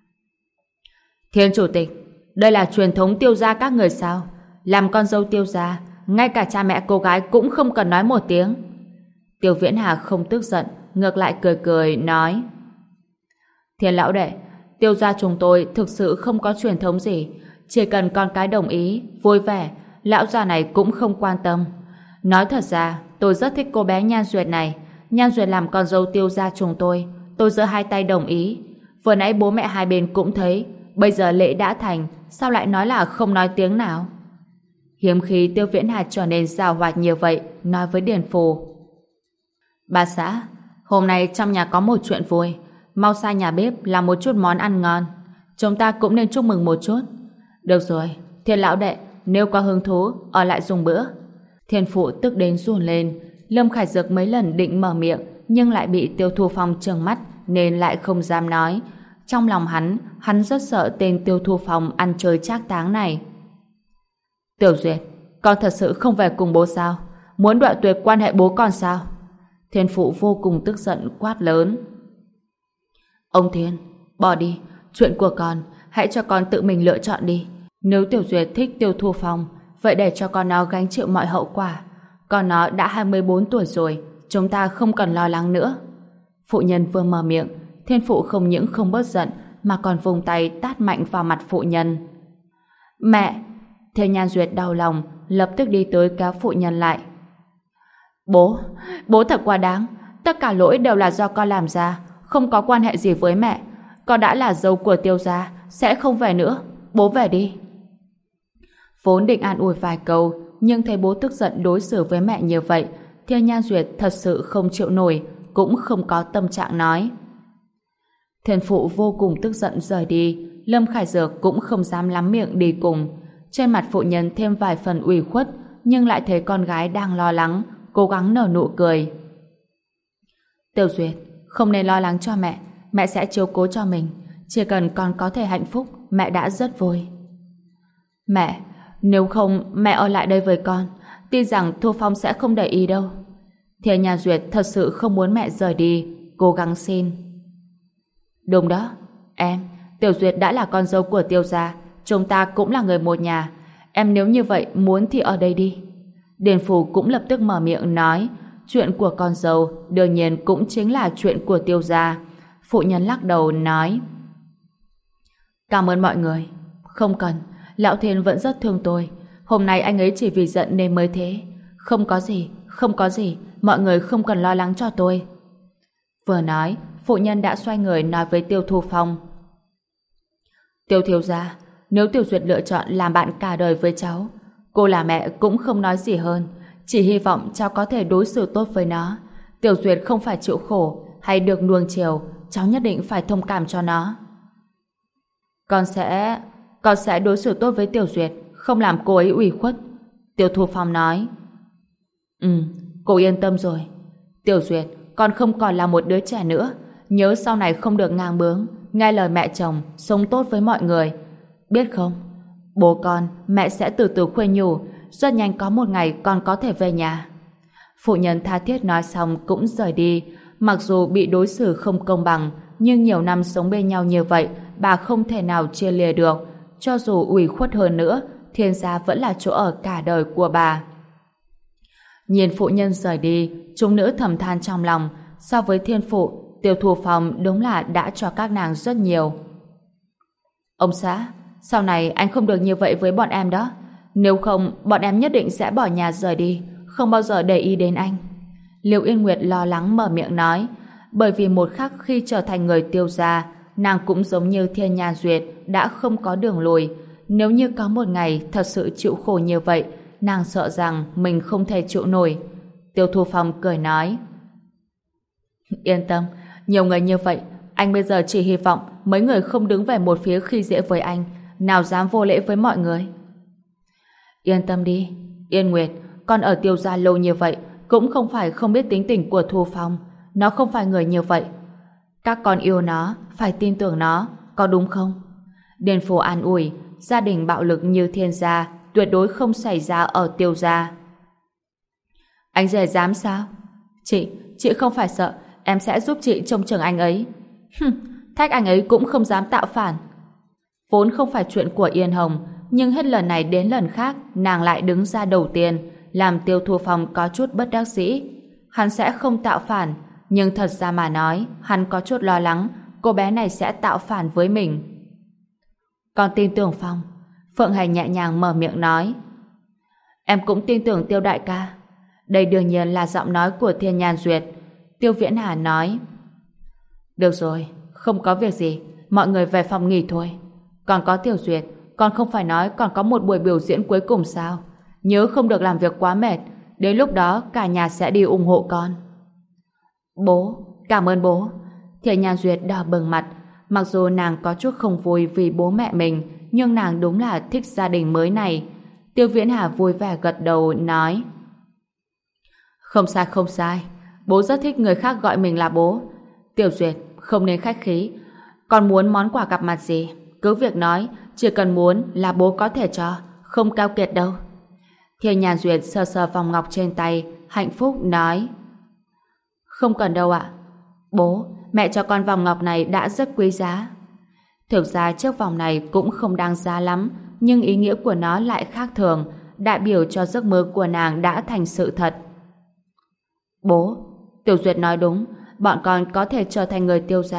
Thiên chủ tịch, đây là truyền thống Tiêu gia các người sao? Làm con dâu Tiêu gia, ngay cả cha mẹ cô gái cũng không cần nói một tiếng. Tiêu Viễn Hà không tức giận, ngược lại cười cười nói. Thiên lão đệ, Tiêu gia chúng tôi thực sự không có truyền thống gì, chỉ cần con cái đồng ý, vui vẻ, lão già này cũng không quan tâm. Nói thật ra, tôi rất thích cô bé Nhan Duyệt này. Nhan Duyệt làm con dâu Tiêu gia chúng tôi giơ hai tay đồng ý. Vừa nãy bố mẹ hai bên cũng thấy, bây giờ lễ đã thành, sao lại nói là không nói tiếng nào? Hiếm khi Tiêu Viễn Hà trở nên giàu hoạt như vậy, nói với Điền Phù. Bà xã, hôm nay trong nhà có một chuyện vui, mau sang nhà bếp làm một chút món ăn ngon. Chúng ta cũng nên chúc mừng một chút. Được rồi, Thiên lão đệ, nếu có hứng thú, ở lại dùng bữa. Thiên Phụ tức đến run lên. Lâm Khải Dược mấy lần định mở miệng, nhưng lại bị Tiêu Thu Phong trừng mắt, nên lại không dám nói. Trong lòng hắn rất sợ tên Tiêu Thu Phong ăn chơi trác táng này. Tiểu Duyệt, con thật sự không về cùng bố sao? Muốn đoạn tuyệt quan hệ bố con sao? Thiên Phụ vô cùng tức giận quát lớn. Ông Thiên, bỏ đi, chuyện của con, hãy cho con tự mình lựa chọn đi. Nếu Tiểu Duyệt thích Tiêu Thu Phong, vậy để cho con nó gánh chịu mọi hậu quả. Con nó đã 24 tuổi rồi, chúng ta không cần lo lắng nữa. Phụ nhân vừa mở miệng, Thiên Phụ không những không bớt giận, mà còn vùng tay tát mạnh vào mặt phụ nhân. Mẹ! Thề Nhan Duyệt đau lòng, lập tức đi tới kéo phụ nhân lại. Bố thật quá đáng. Tất cả lỗi đều là do con làm ra, không có quan hệ gì với mẹ. Con đã là dâu của Tiêu gia, sẽ không về nữa. Bố về đi. Vốn định an ủi vài câu, nhưng thấy bố tức giận đối xử với mẹ như vậy, Thề Nhan Duyệt thật sự không chịu nổi, cũng không có tâm trạng nói. Thiên phụ vô cùng tức giận rời đi, Lâm Khải Dược cũng không dám lắm miệng đi cùng. Trên mặt phụ nhân thêm vài phần ủy khuất, nhưng lại thấy con gái đang lo lắng, cố gắng nở nụ cười. Tiểu Duyệt, không nên lo lắng cho mẹ sẽ chiếu cố cho mình. Chỉ cần con có thể hạnh phúc, mẹ đã rất vui. Mẹ, nếu không mẹ ở lại đây với con, tin rằng Thu Phong sẽ không để ý đâu. Thề Nhan Duyệt thật sự không muốn mẹ rời đi, cố gắng xin. Đúng đó, em, Tiểu Duyệt đã là con dâu của Tiêu gia, chúng ta cũng là người một nhà. Em nếu như vậy muốn thì ở đây đi. Điền Phủ cũng lập tức mở miệng nói, chuyện của con dâu đương nhiên cũng chính là chuyện của Tiêu gia. Phụ nhân lắc đầu nói, cảm ơn mọi người. Không cần, Lão Thiên vẫn rất thương tôi. Hôm nay anh ấy chỉ vì giận nên mới thế. Không có gì, mọi người không cần lo lắng cho tôi. Vừa nói, phụ nhân đã xoay người nói với Tiêu Thu Phong. Tiêu thiếu gia, nếu Tiểu Duyệt lựa chọn làm bạn cả đời với cháu, cô là mẹ cũng không nói gì hơn, chỉ hy vọng cháu có thể đối xử tốt với nó. Tiểu Duyệt không phải chịu khổ hay được nuông chiều, cháu nhất định phải thông cảm cho nó. Con sẽ đối xử tốt với Tiểu Duyệt, không làm cô ấy ủy khuất. Tiêu Thu Phong nói. Cô yên tâm rồi. Tiểu Duyệt, con không còn là một đứa trẻ nữa, nhớ sau này không được ngang bướng, nghe lời mẹ chồng, sống tốt với mọi người. Biết không? Bố con, mẹ sẽ từ từ khuyên nhủ, rất nhanh có một ngày con có thể về nhà. Phụ nhân tha thiết nói xong cũng rời đi. Mặc dù bị đối xử không công bằng, nhưng nhiều năm sống bên nhau như vậy, bà không thể nào chia lìa được. Cho dù ủy khuất hơn nữa, Thiên gia vẫn là chỗ ở cả đời của bà. Nhìn phụ nhân rời đi, chúng nữ thầm than trong lòng, so với Thiên phụ, Tiêu Thu Phong đúng là đã cho các nàng rất nhiều. Ông xã, sau này anh không được như vậy với bọn em đó. Nếu không, bọn em nhất định sẽ bỏ nhà rời đi, không bao giờ để ý đến anh. Liễu Yên Nguyệt lo lắng mở miệng nói, bởi vì một khắc khi trở thành người Tiêu gia, nàng cũng giống như Thiên Nhan Duyệt đã không có đường lùi. Nếu như có một ngày thật sự chịu khổ như vậy, nàng sợ rằng mình không thể chịu nổi. Tiêu Thu Phong cười nói, yên tâm, nhiều người như vậy, anh bây giờ chỉ hy vọng mấy người không đứng về một phía khi dễ với anh, nào dám vô lễ với mọi người. Yên tâm đi, Yên Nguyệt, con ở Tiêu gia lâu như vậy, cũng không phải không biết tính tình của Thu Phong. Nó không phải người như vậy. Các con yêu nó, phải tin tưởng nó, có đúng không? Điền Phủ an ủi, gia đình bạo lực như Thiên gia tuyệt đối không xảy ra ở Tiêu gia. Anh rể dám sao? Chị không phải sợ, em sẽ giúp chị trông chừng anh ấy. Thách anh ấy cũng không dám tạo phản. Vốn không phải chuyện của Yên Hồng, nhưng hết lần này đến lần khác nàng lại đứng ra đầu tiên, làm Tiêu Thu Phong có chút bất đắc dĩ. Hắn sẽ không tạo phản, nhưng thật ra mà nói, hắn có chút lo lắng cô bé này sẽ tạo phản với mình. Con tin tưởng Phong. Phượng Hành nhẹ nhàng mở miệng nói. Em cũng tin tưởng Tiêu đại ca. Đây đương nhiên là giọng nói của Thiên Nhan Duyệt. Tiêu Viễn Hà nói. Được rồi, không có việc gì, mọi người về phòng nghỉ thôi. Còn có Tiểu Duyệt, con không phải nói còn có một buổi biểu diễn cuối cùng sao? Nhớ không được làm việc quá mệt, đến lúc đó cả nhà sẽ đi ủng hộ con. Bố, cảm ơn bố. Thiên Nhan Duyệt đỏ bừng mặt, mặc dù nàng có chút không vui vì bố mẹ mình, nhưng nàng đúng là thích gia đình mới này. Tiêu Viễn Hà vui vẻ gật đầu nói. Không sai, bố rất thích người khác gọi mình là bố. Tiểu Duyệt, không nên khách khí. Con muốn món quà gặp mặt gì, cứ việc nói, chỉ cần muốn là bố có thể cho, không keo kiệt đâu. Thiên Nhan Duyệt sờ sờ vòng ngọc trên tay, hạnh phúc nói. Không cần đâu ạ. Bố, mẹ cho con vòng ngọc này đã rất quý giá. Thực ra chiếc vòng này cũng không đáng giá lắm, nhưng ý nghĩa của nó lại khác thường, đại biểu cho giấc mơ của nàng đã thành sự thật. Bố, Tiểu Duyệt nói đúng, bọn con có thể trở thành người Tiêu gia,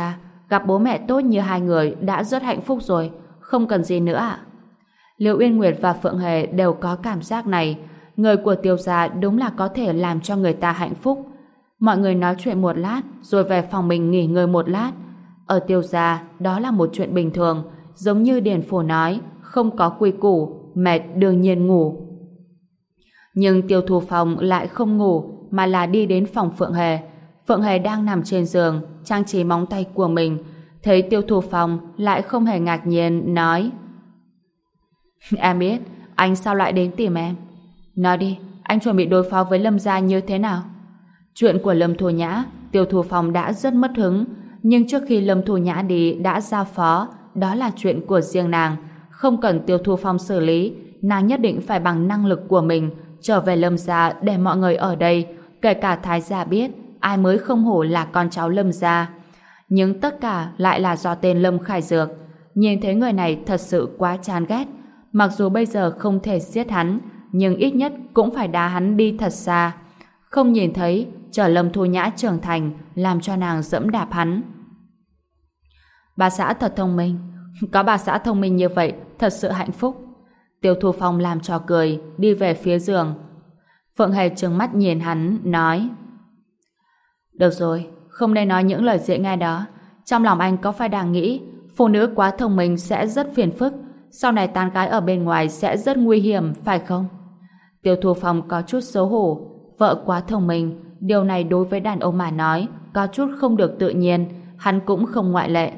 Gặp bố mẹ tốt như hai người đã rất hạnh phúc rồi, không cần gì nữa ạ. Liễu Uyên Nguyệt và Phượng Hề đều có cảm giác này. Người của Tiêu gia đúng là có thể làm cho người ta hạnh phúc. Mọi người nói chuyện một lát rồi về phòng mình nghỉ ngơi một lát. Ở Tiêu gia đó là một chuyện bình thường, giống như Điền Phổ nói, không có quy củ, mệt đương nhiên ngủ. Nhưng Tiêu Thu Phong lại không ngủ mà là đi đến phòng Phượng Hề. Phượng Hề đang nằm trên giường trang trí móng tay của mình, thấy Tiêu Thu Phong lại không hề ngạc nhiên nói: Em biết, anh sao lại đến tìm em? Nói đi, anh chuẩn bị đối phó với Lâm gia như thế nào? Chuyện của Lâm Thu Nhã, Tiêu Thu Phong đã rất mất hứng, nhưng trước khi Lâm Thu Nhã đi đã giao phó, đó là chuyện của riêng nàng, không cần Tiêu Thu Phong xử lý, nàng nhất định phải bằng năng lực của mình trở về Lâm gia để mọi người ở đây, kể cả Thái gia biết ai mới không hổ là con cháu Lâm gia. Nhưng tất cả lại là do tên Lâm Khải Dược. Nhìn thấy người này thật sự quá chán ghét. Mặc dù bây giờ không thể giết hắn, nhưng ít nhất cũng phải đá hắn đi thật xa. Không nhìn thấy, chờ Lâm Thu Nhã trưởng thành, làm cho nàng dẫm đạp hắn. Bà xã thật thông minh. Có bà xã thông minh như vậy, thật sự hạnh phúc. Tiêu Thu Phong làm trò cười, đi về phía giường. Phượng Hề trừng mắt nhìn hắn, nói: Được rồi, không nên nói những lời dễ nghe đó. Trong lòng anh có phải đang nghĩ phụ nữ quá thông minh sẽ rất phiền phức, sau này tán gái ở bên ngoài sẽ rất nguy hiểm, phải không? Tiêu Thu Phong có chút xấu hổ. Vợ quá thông minh, điều này đối với đàn ông mà nói có chút không được tự nhiên, hắn cũng không ngoại lệ.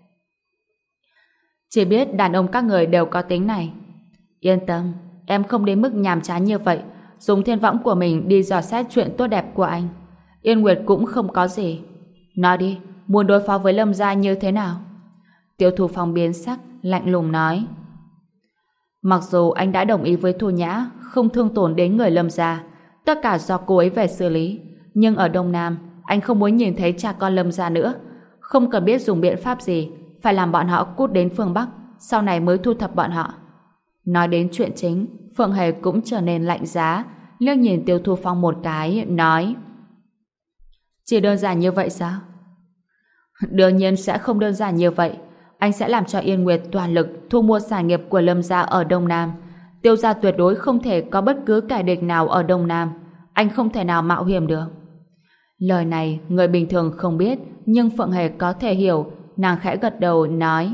Chỉ biết đàn ông các người đều có tính này. Yên tâm, em không đến mức nhàm chán như vậy, dùng thiên võng của mình đi dò xét chuyện tốt đẹp của anh. Yên Nguyệt cũng không có gì. Nói đi, muốn đối phó với Lâm gia như thế nào? Tiêu Thu Phong biến sắc, lạnh lùng nói: Mặc dù anh đã đồng ý với Thu Nhã không thương tổn đến người Lâm gia, tất cả do cô ấy về xử lý, nhưng ở Đông Nam anh không muốn nhìn thấy cha con Lâm gia nữa. Không cần biết dùng biện pháp gì, phải làm bọn họ cút đến phương Bắc, sau này mới thu thập bọn họ. Nói đến chuyện chính, Phượng Hề cũng trở nên lạnh giá, liếc nhìn Tiêu Thu Phong một cái, nói: Chỉ đơn giản như vậy sao? Đương nhiên sẽ không đơn giản như vậy. Anh sẽ làm cho Yên Nguyệt toàn lực thu mua sản nghiệp của Lâm gia ở Đông Nam. Tiêu gia tuyệt đối không thể có bất cứ kẻ địch nào ở Đông Nam. Anh không thể nào mạo hiểm được. Lời này người bình thường không biết, nhưng Phượng Hề có thể hiểu. Nàng khẽ gật đầu nói: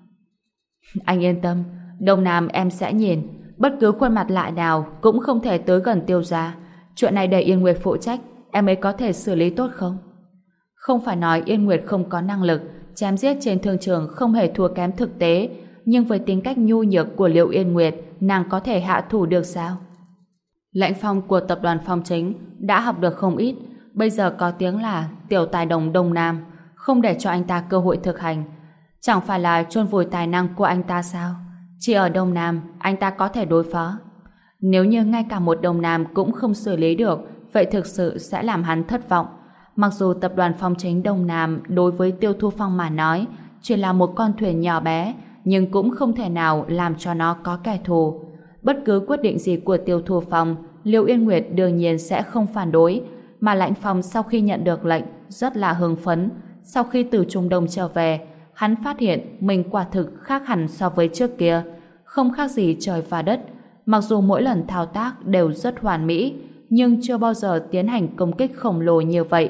Anh yên tâm, Đông Nam em sẽ nhìn. Bất cứ khuôn mặt lạ nào cũng không thể tới gần Tiêu gia. Chuyện này để Yên Nguyệt phụ trách, em ấy có thể xử lý tốt không? Không phải nói Yên Nguyệt không có năng lực, chém giết trên thương trường không hề thua kém thực tế, nhưng với tính cách nhu nhược của Liễu Yên Nguyệt, nàng có thể hạ thủ được sao? Lãnh Phong của tập đoàn Phong Chính đã học được không ít, bây giờ có tiếng là tiểu tài đồng Đông Nam, không để cho anh ta cơ hội thực hành. Chẳng phải là chôn vùi tài năng của anh ta sao? Chỉ ở Đông Nam, anh ta có thể đối phó. Nếu như ngay cả một Đông Nam cũng không xử lý được, vậy thực sự sẽ làm hắn thất vọng. Mặc dù tập đoàn Phong Chính Đông Nam đối với Tiêu Thu Phong mà nói chỉ là một con thuyền nhỏ bé, nhưng cũng không thể nào làm cho nó có kẻ thù. Bất cứ quyết định gì của Tiêu Thu Phong, Liễu Yên Nguyệt đương nhiên sẽ không phản đối, mà Lãnh Phong sau khi nhận được lệnh rất là hưng phấn. Sau khi từ Trung Đông trở về, hắn phát hiện mình quả thực khác hẳn so với trước kia, không khác gì trời và đất. Mặc dù mỗi lần thao tác đều rất hoàn mỹ, nhưng chưa bao giờ tiến hành công kích khổng lồ như vậy.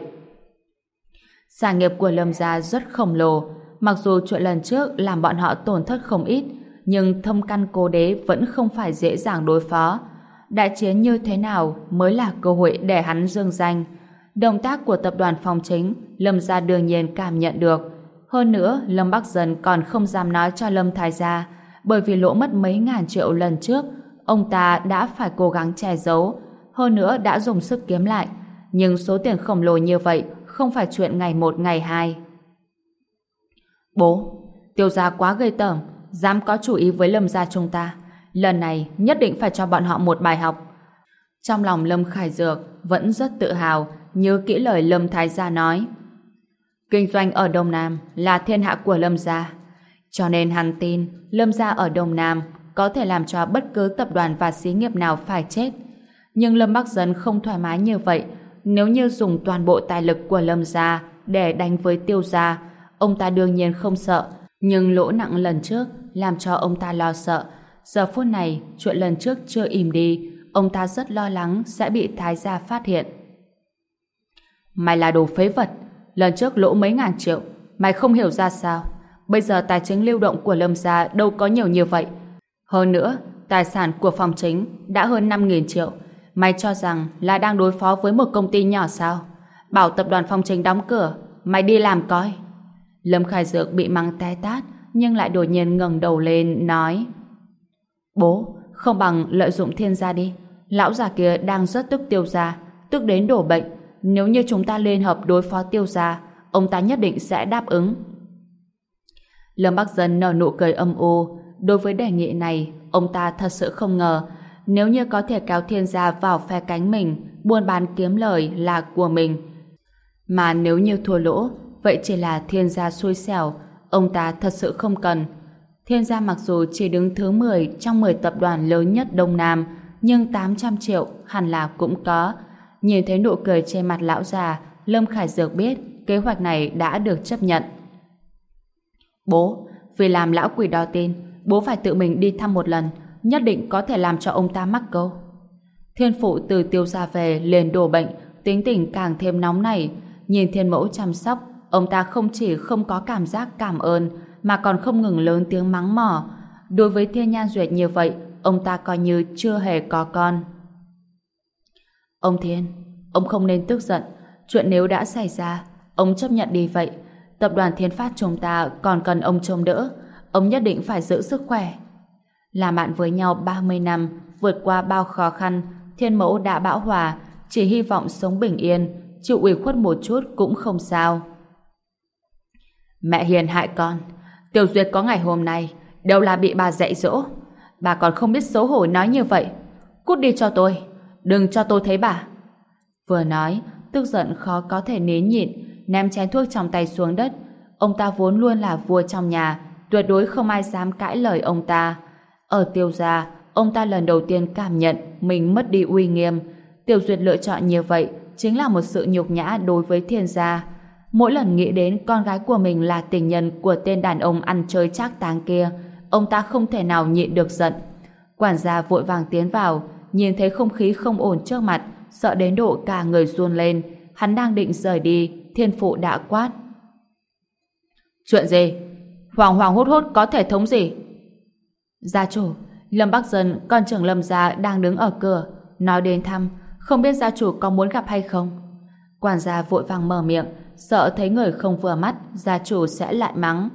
Sản nghiệp của Lâm gia rất khổng lồ, mặc dù chuyện lần trước làm bọn họ tổn thất không ít, nhưng thâm căn cố đế vẫn không phải dễ dàng đối phó. Đại chiến như thế nào mới là cơ hội để hắn dương danh. Động tác của tập đoàn Phong Chính, Lâm gia đương nhiên cảm nhận được. Hơn nữa, Lâm Bắc Dân còn không dám nói cho Lâm Thái gia, bởi vì lỗ mất mấy ngàn triệu lần trước, ông ta đã phải cố gắng che giấu, hơn nữa đã dùng sức kiếm lại. Nhưng số tiền khổng lồ như vậy không phải chuyện ngày một ngày hai. Bố, Tiêu gia quá gây tởm, dám có chủ ý với Lâm gia chúng ta. Lần này nhất định phải cho bọn họ một bài học. Trong lòng Lâm Khải Dược vẫn rất tự hào, nhớ kỹ lời Lâm Thái gia nói. Kinh doanh ở Đông Nam là thiên hạ của Lâm gia, cho nên hắn tin Lâm gia ở Đông Nam có thể làm cho bất cứ tập đoàn và xí nghiệp nào phải chết. Nhưng Lâm Bắc Dân không thoải mái như vậy. Nếu như dùng toàn bộ tài lực của Lâm gia để đánh với Tiêu gia, ông ta đương nhiên không sợ, nhưng lỗ nặng lần trước làm cho ông ta lo sợ. Giờ phút này, chuyện lần trước chưa im đi, ông ta rất lo lắng sẽ bị Thái gia phát hiện. Mày là đồ phế vật, lần trước lỗ mấy ngàn triệu, mày không hiểu ra sao? Bây giờ tài chính lưu động của Lâm gia đâu có nhiều như vậy. Hơn nữa, tài sản của phòng chính đã hơn 5.000 triệu. Mày cho rằng là đang đối phó với một công ty nhỏ sao? Bảo tập đoàn Phong Chính đóng cửa, mày đi làm coi. Lâm Khải Dược bị mắng té tát, nhưng lại đột nhiên ngẩng đầu lên nói: Bố, không bằng lợi dụng Thiên gia đi. Lão già kia đang rất tức Tiêu gia, tức đến đổ bệnh. Nếu như chúng ta liên hợp đối phó Tiêu gia, ông ta nhất định sẽ đáp ứng. Lâm Bắc Dân nở nụ cười âm u. Đối với đề nghị này, ông ta thật sự không ngờ, nếu như có thể kéo Thiên gia vào phe cánh mình, buôn bán kiếm lời là của mình. Mà nếu như thua lỗ, vậy chỉ là Thiên gia xui xẻo, ông ta thật sự không cần. Thiên gia mặc dù chỉ đứng thứ 10 trong 10 tập đoàn lớn nhất Đông Nam, nhưng 800 triệu hẳn là cũng có. Nhìn thấy nụ cười trên mặt lão già, Lâm Khải Dược biết kế hoạch này đã được chấp nhận. Bố, vì làm lão quỷ đó tin, bố phải tự mình đi thăm một lần, nhất định có thể làm cho ông ta mắc câu. Thiên phụ từ Tiêu gia về liền đổ bệnh, tính tình càng thêm nóng nảy. Nhìn Thiên mẫu chăm sóc, ông ta không chỉ không có cảm giác cảm ơn, mà còn không ngừng lớn tiếng mắng mỏ. Đối với Thiên Nhan Duyệt như vậy, ông ta coi như chưa hề có con. Ông Thiên, ông không nên tức giận. Chuyện nếu đã xảy ra, ông chấp nhận đi vậy. Tập đoàn Thiên Phát chúng ta còn cần ông trông đỡ. Ông nhất định phải giữ sức khỏe. Làm bạn với nhau 30 năm, vượt qua bao khó khăn, Thiên mẫu đã bão hòa, chỉ hy vọng sống bình yên, chịu ủy khuất một chút cũng không sao. Mẹ hiền hại con, Tiểu Duyệt có ngày hôm nay đều là bị bà dạy dỗ. Bà còn không biết xấu hổ nói như vậy. Cút đi cho tôi, đừng cho tôi thấy bà. Vừa nói, tức giận khó có thể nén nhịn, ném chén thuốc trong tay xuống đất. Ông ta vốn luôn là vua trong nhà, tuyệt đối không ai dám cãi lời ông ta. Ở Tiêu gia, ông ta lần đầu tiên cảm nhận mình mất đi uy nghiêm. Tiểu Duyệt lựa chọn như vậy chính là một sự nhục nhã đối với Thiên gia. Mỗi lần nghĩ đến con gái của mình là tình nhân của tên đàn ông ăn chơi trác táng kia, ông ta không thể nào nhịn được giận. Quản gia vội vàng tiến vào, nhìn thấy không khí không ổn trước mặt, sợ đến độ cả người run lên. Hắn đang định rời đi, Thiên phụ đã quát: Chuyện gì? Hoàng hoàng hốt hốt có thể thống gì? Gia chủ, Lâm Bắc Dân, con trưởng Lâm gia đang đứng ở cửa, nói đến thăm, không biết gia chủ có muốn gặp hay không? Quản gia vội vàng mở miệng, sợ thấy người không vừa mắt, gia chủ sẽ lại mắng.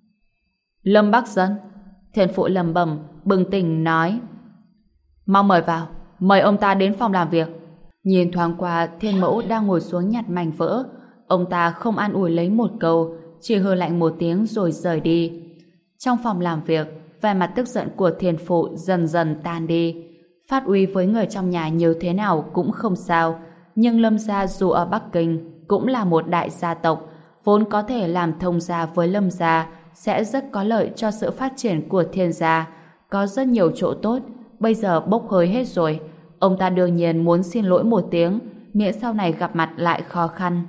Lâm Bắc Dân, Thiên phụ lẩm bẩm, bừng tỉnh nói: Mau mời vào, mời ông ta đến phòng làm việc. Nhìn thoáng qua Thiên mẫu đang ngồi xuống nhặt mảnh vỡ, ông ta không an ủi lấy một câu, chỉ hừ lạnh một tiếng rồi rời đi. Trong phòng làm việc, vẻ mặt tức giận của Thiên phụ dần dần tan đi. Phát uy với người trong nhà như thế nào cũng không sao, nhưng Lâm gia dù ở Bắc Kinh cũng là một đại gia tộc, vốn có thể làm thông gia với Lâm gia sẽ rất có lợi cho sự phát triển của Thiên gia, có rất nhiều chỗ tốt. Bây giờ bốc hơi hết rồi, ông ta đương nhiên muốn xin lỗi một tiếng, miễn sau này gặp mặt lại khó khăn.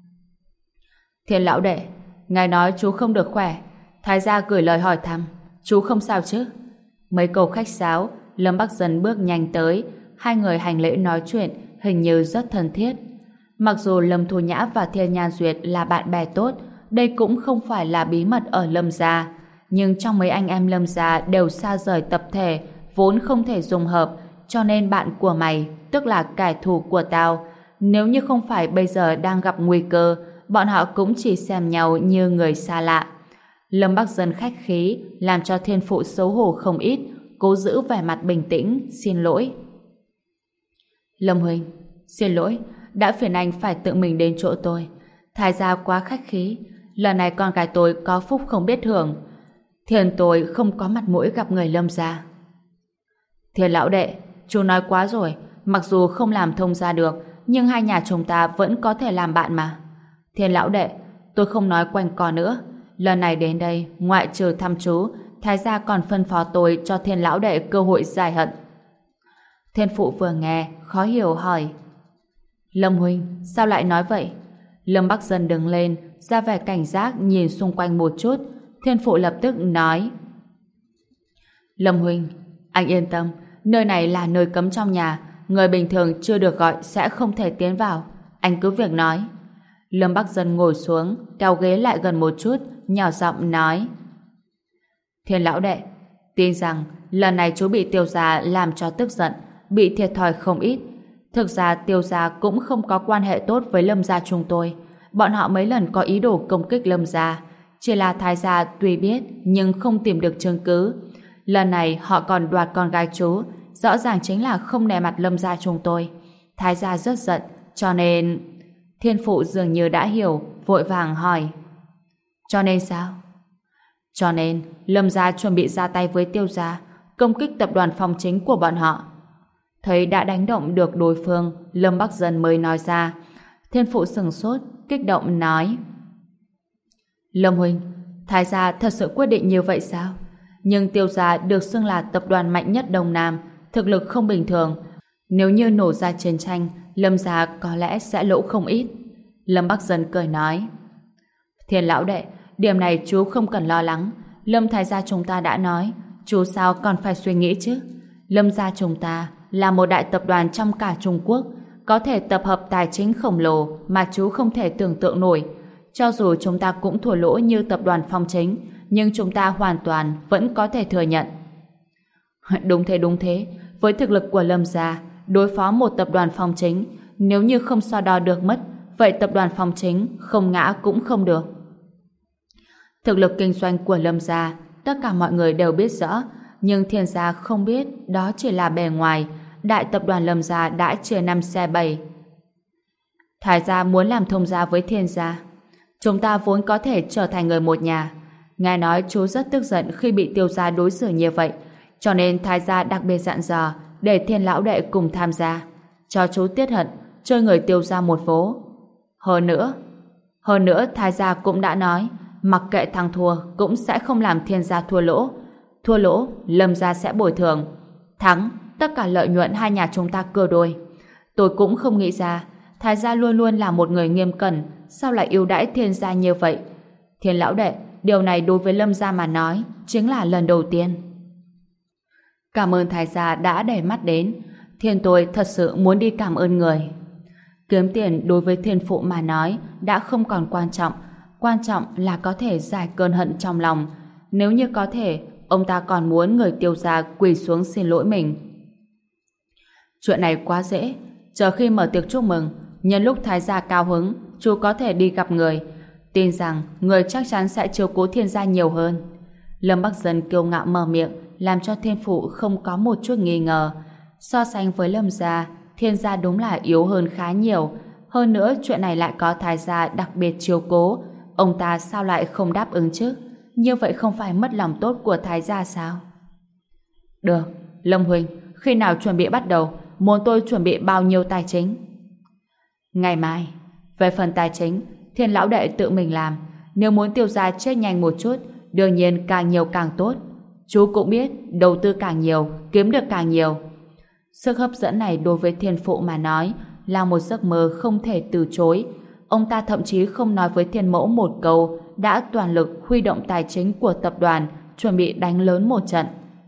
Thiên lão đệ, ngài nói chú không được khỏe, Thái gia gửi lời hỏi thăm, chú không sao chứ? Mấy câu khách sáo, Lâm Bắc Dân bước nhanh tới, hai người hành lễ nói chuyện, hình như rất thân thiết. Mặc dù Lâm Thu Nhã và Thiên Nhan Duyệt là bạn bè tốt, đây cũng không phải là bí mật ở Lâm gia, nhưng trong mấy anh em Lâm gia đều xa rời tập thể, vốn không thể dùng hợp, cho nên bạn của mày, tức là kẻ thù của tao, nếu như không phải bây giờ đang gặp nguy cơ, bọn họ cũng chỉ xem nhau như người xa lạ. Lâm Bắc Dân khách khí, làm cho Thiên phụ xấu hổ không ít, cố giữ vẻ mặt bình tĩnh, xin lỗi. Lâm huynh, xin lỗi, đã phiền anh phải tự mình đến chỗ tôi. Thái gia quá khách khí, lần này con gái tôi có phúc không biết hưởng. Thiên tôi không có mặt mũi gặp người Lâm gia. Thiên lão đệ, chú nói quá rồi, mặc dù không làm thông gia được, nhưng hai nhà chúng ta vẫn có thể làm bạn mà. Thiên lão đệ, tôi không nói quanh co nữa. Lần này đến đây, ngoại trừ thăm chú, Thái gia còn phân phó tôi cho Thiên lão đệ cơ hội giải hận. Thiên phụ vừa nghe, khó hiểu hỏi: Lâm huynh, sao lại nói vậy? Lâm Bắc Dân đứng lên, ra vẻ cảnh giác nhìn xung quanh một chút. Thiên Phụ lập tức nói: Lâm huynh, anh yên tâm, nơi này là nơi cấm trong nhà, người bình thường chưa được gọi sẽ không thể tiến vào. Anh cứ việc nói. Lâm Bắc Dân ngồi xuống, kéo ghế lại gần một chút, nhỏ giọng nói: Thiên lão đệ, tin rằng lần này chú bị Tiêu gia làm cho tức giận, bị thiệt thòi không ít. Thực ra Tiêu gia cũng không có quan hệ tốt với Lâm gia chúng tôi. Bọn họ mấy lần có ý đồ công kích Lâm gia, chỉ là Thái gia tuy biết nhưng không tìm được chứng cứ. Lần này họ còn đoạt con gái chú, rõ ràng chính là không nể mặt Lâm gia chúng tôi. Thái gia rất giận, cho nên... Thiên Phụ dường như đã hiểu, vội vàng hỏi: Cho nên sao? Cho nên Lâm gia chuẩn bị ra tay với Tiêu gia, công kích tập đoàn Phong Chính của bọn họ. Thấy đã đánh động được đối phương, Lâm Bắc Dân mới nói ra. Thiên Phụ sửng sốt, kích động nói: Lâm huynh, Thái gia thật sự quyết định như vậy sao? Nhưng Tiêu gia được xưng là tập đoàn mạnh nhất Đông Nam, thực lực không bình thường. Nếu như nổ ra chiến tranh, Lâm gia có lẽ sẽ lỗ không ít. Lâm Bắc Dân cười nói: Thiên lão đệ, điểm này chú không cần lo lắng. Lâm Thái gia chúng ta đã nói, chú sao còn phải suy nghĩ chứ? Lâm gia chúng ta là một đại tập đoàn trong cả Trung Quốc, có thể tập hợp tài chính khổng lồ mà chú không thể tưởng tượng nổi. Cho dù chúng ta cũng thua lỗ như tập đoàn Phong Chính, nhưng chúng ta hoàn toàn vẫn có thể thừa nhận. Đúng thế. Với thực lực của Lâm gia, đối phó một tập đoàn Phong Chính, nếu như không so đo được mất, vậy tập đoàn Phong Chính không ngã cũng không được. Thực lực kinh doanh của Lâm gia, tất cả mọi người đều biết rõ, nhưng Thiên gia không biết đó chỉ là bề ngoài. Đại tập đoàn Lâm gia đã chia 5 xe 7. Thái gia muốn làm thông gia với Thiên gia. Chúng ta vốn có thể trở thành người một nhà. Nghe nói chú rất tức giận khi bị Tiêu gia đối xử như vậy, cho nên Thái gia đặc biệt dặn dò để Thiên lão đệ cùng tham gia, cho chú tiết hận, chơi người Tiêu gia một vố. Hơn nữa Thái gia cũng đã nói, mặc kệ thắng thua cũng sẽ không làm Thiên gia thua lỗ. Thua lỗ, Lâm gia sẽ bồi thường. Thắng, tất cả lợi nhuận hai nhà chúng ta cưa đôi. Tôi cũng không nghĩ ra, Thái gia luôn luôn là một người nghiêm cẩn, sao lại ưu đãi Thiên gia như vậy? Thiên lão đệ, điều này đối với Lâm gia mà nói chính là lần đầu tiên. Cảm ơn Thái gia đã để mắt đến. Thiên tôi thật sự muốn đi cảm ơn người. Kiếm tiền đối với Thiên Phụ mà nói đã không còn quan trọng là có thể giải cơn hận trong lòng. Nếu như có thể, ông ta còn muốn người Tiêu gia quỳ xuống xin lỗi mình. Chuyện này quá dễ, chờ khi mở tiệc chúc mừng, nhân lúc Thái gia cao hứng, chú có thể đi gặp người, tin rằng người chắc chắn sẽ chiếu cố Thiên gia nhiều hơn. Lâm Bắc Dân kiêu ngạo mở miệng, làm cho Thiên Phụ không có một chút nghi ngờ. So sánh với Lâm gia, Thiên gia đúng là yếu hơn khá nhiều. Hơn nữa chuyện này lại có Thái gia đặc biệt chiếu cố, ông ta sao lại không đáp ứng chứ? Như vậy không phải mất lòng tốt của Thái gia sao? Được, Lâm huynh, khi nào chuẩn bị bắt đầu? Muốn tôi chuẩn bị bao nhiêu tài chính? Ngày mai. Về phần tài chính, Thiên lão đệ tự mình làm. Nếu muốn Tiêu gia chết nhanh một chút, đương nhiên càng nhiều càng tốt. Chú cũng biết, đầu tư càng nhiều, kiếm được càng nhiều. Sức hấp dẫn này đối với Thiên Phụ mà nói là một giấc mơ không thể từ chối. Ông ta thậm chí không nói với Thiên Mẫu một câu, đã toàn lực huy động tài chính của tập đoàn, chuẩn bị đánh lớn một trận.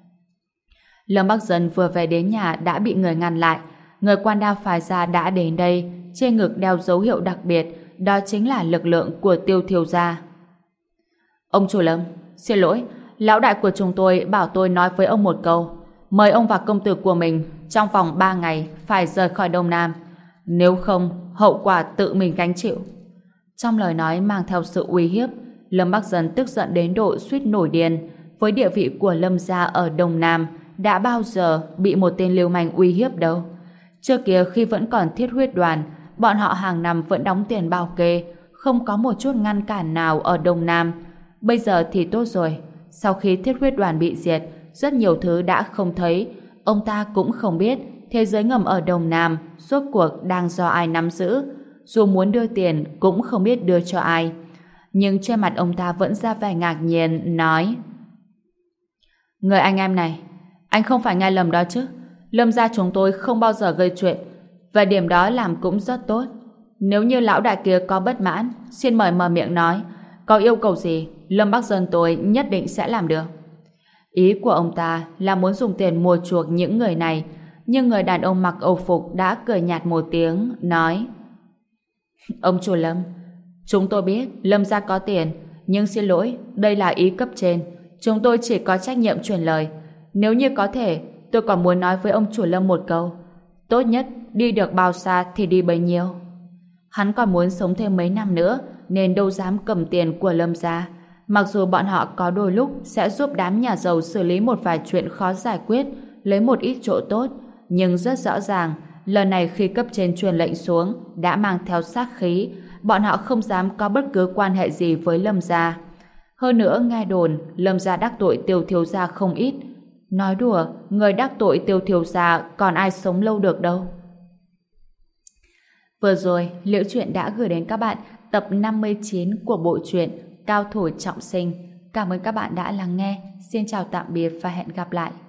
Lâm Bắc Dân vừa về đến nhà đã bị người ngăn lại. Người quan đao phái gia đã đến đây, trên ngực đeo dấu hiệu đặc biệt, đó chính là lực lượng của Tiêu thiếu gia. Ông chủ Lâm, xin lỗi, lão đại của chúng tôi bảo tôi nói với ông một câu, mời ông và công tử của mình trong vòng 3 ngày phải rời khỏi Đông Nam, nếu không hậu quả tự mình gánh chịu. Trong lời nói mang theo sự uy hiếp. Lâm Bắc Dân tức giận đến độ suýt nổi điên. Với địa vị của Lâm gia ở Đông Nam, đã bao giờ bị một tên lưu manh uy hiếp đâu. Trước kia khi vẫn còn Thiết Huyết Đoàn, bọn họ hàng năm vẫn đóng tiền bao kê, không có một chút ngăn cản nào ở Đông Nam. Bây giờ thì tốt rồi, sau khi Thiết Huyết Đoàn bị diệt, rất nhiều thứ đã không thấy. Ông ta cũng không biết thế giới ngầm ở Đông Nam rốt cuộc đang do ai nắm giữ. Dù muốn đưa tiền cũng không biết đưa cho ai. Nhưng trên mặt ông ta vẫn ra vẻ ngạc nhiên, nói: Người anh em này, anh không phải nghe lầm đó chứ? Lâm gia chúng tôi không bao giờ gây chuyện, và điểm đó làm cũng rất tốt. Nếu như lão đại kia có bất mãn, xin mời mở miệng nói. Có yêu cầu gì, Lâm Bắc Dân tôi nhất định sẽ làm được. Ý của ông ta là muốn dùng tiền mua chuộc những người này, nhưng người đàn ông mặc âu phục đã cười nhạt một tiếng, nói: Ông chủ Lâm, chúng tôi biết Lâm gia có tiền, nhưng xin lỗi, đây là ý cấp trên. Chúng tôi chỉ có trách nhiệm truyền lời. Nếu như có thể, tôi còn muốn nói với ông chủ Lâm một câu. Tốt nhất, đi được bao xa thì đi bấy nhiêu. Hắn còn muốn sống thêm mấy năm nữa, nên đâu dám cầm tiền của Lâm gia. Mặc dù bọn họ có đôi lúc sẽ giúp đám nhà giàu xử lý một vài chuyện khó giải quyết, lấy một ít chỗ tốt, nhưng rất rõ ràng, lần này khi cấp trên truyền lệnh xuống, đã mang theo sát khí, bọn họ không dám có bất cứ quan hệ gì với Lâm gia. Hơn nữa nghe đồn, Lâm gia đắc tội Tiêu thiếu gia không ít. Nói đùa, người đắc tội Tiêu thiếu gia còn ai sống lâu được đâu. Vừa rồi, Liễu Chuyện đã gửi đến các bạn tập 59 của bộ truyện Cao thủ trọng sinh. Cảm ơn các bạn đã lắng nghe. Xin chào tạm biệt và hẹn gặp lại.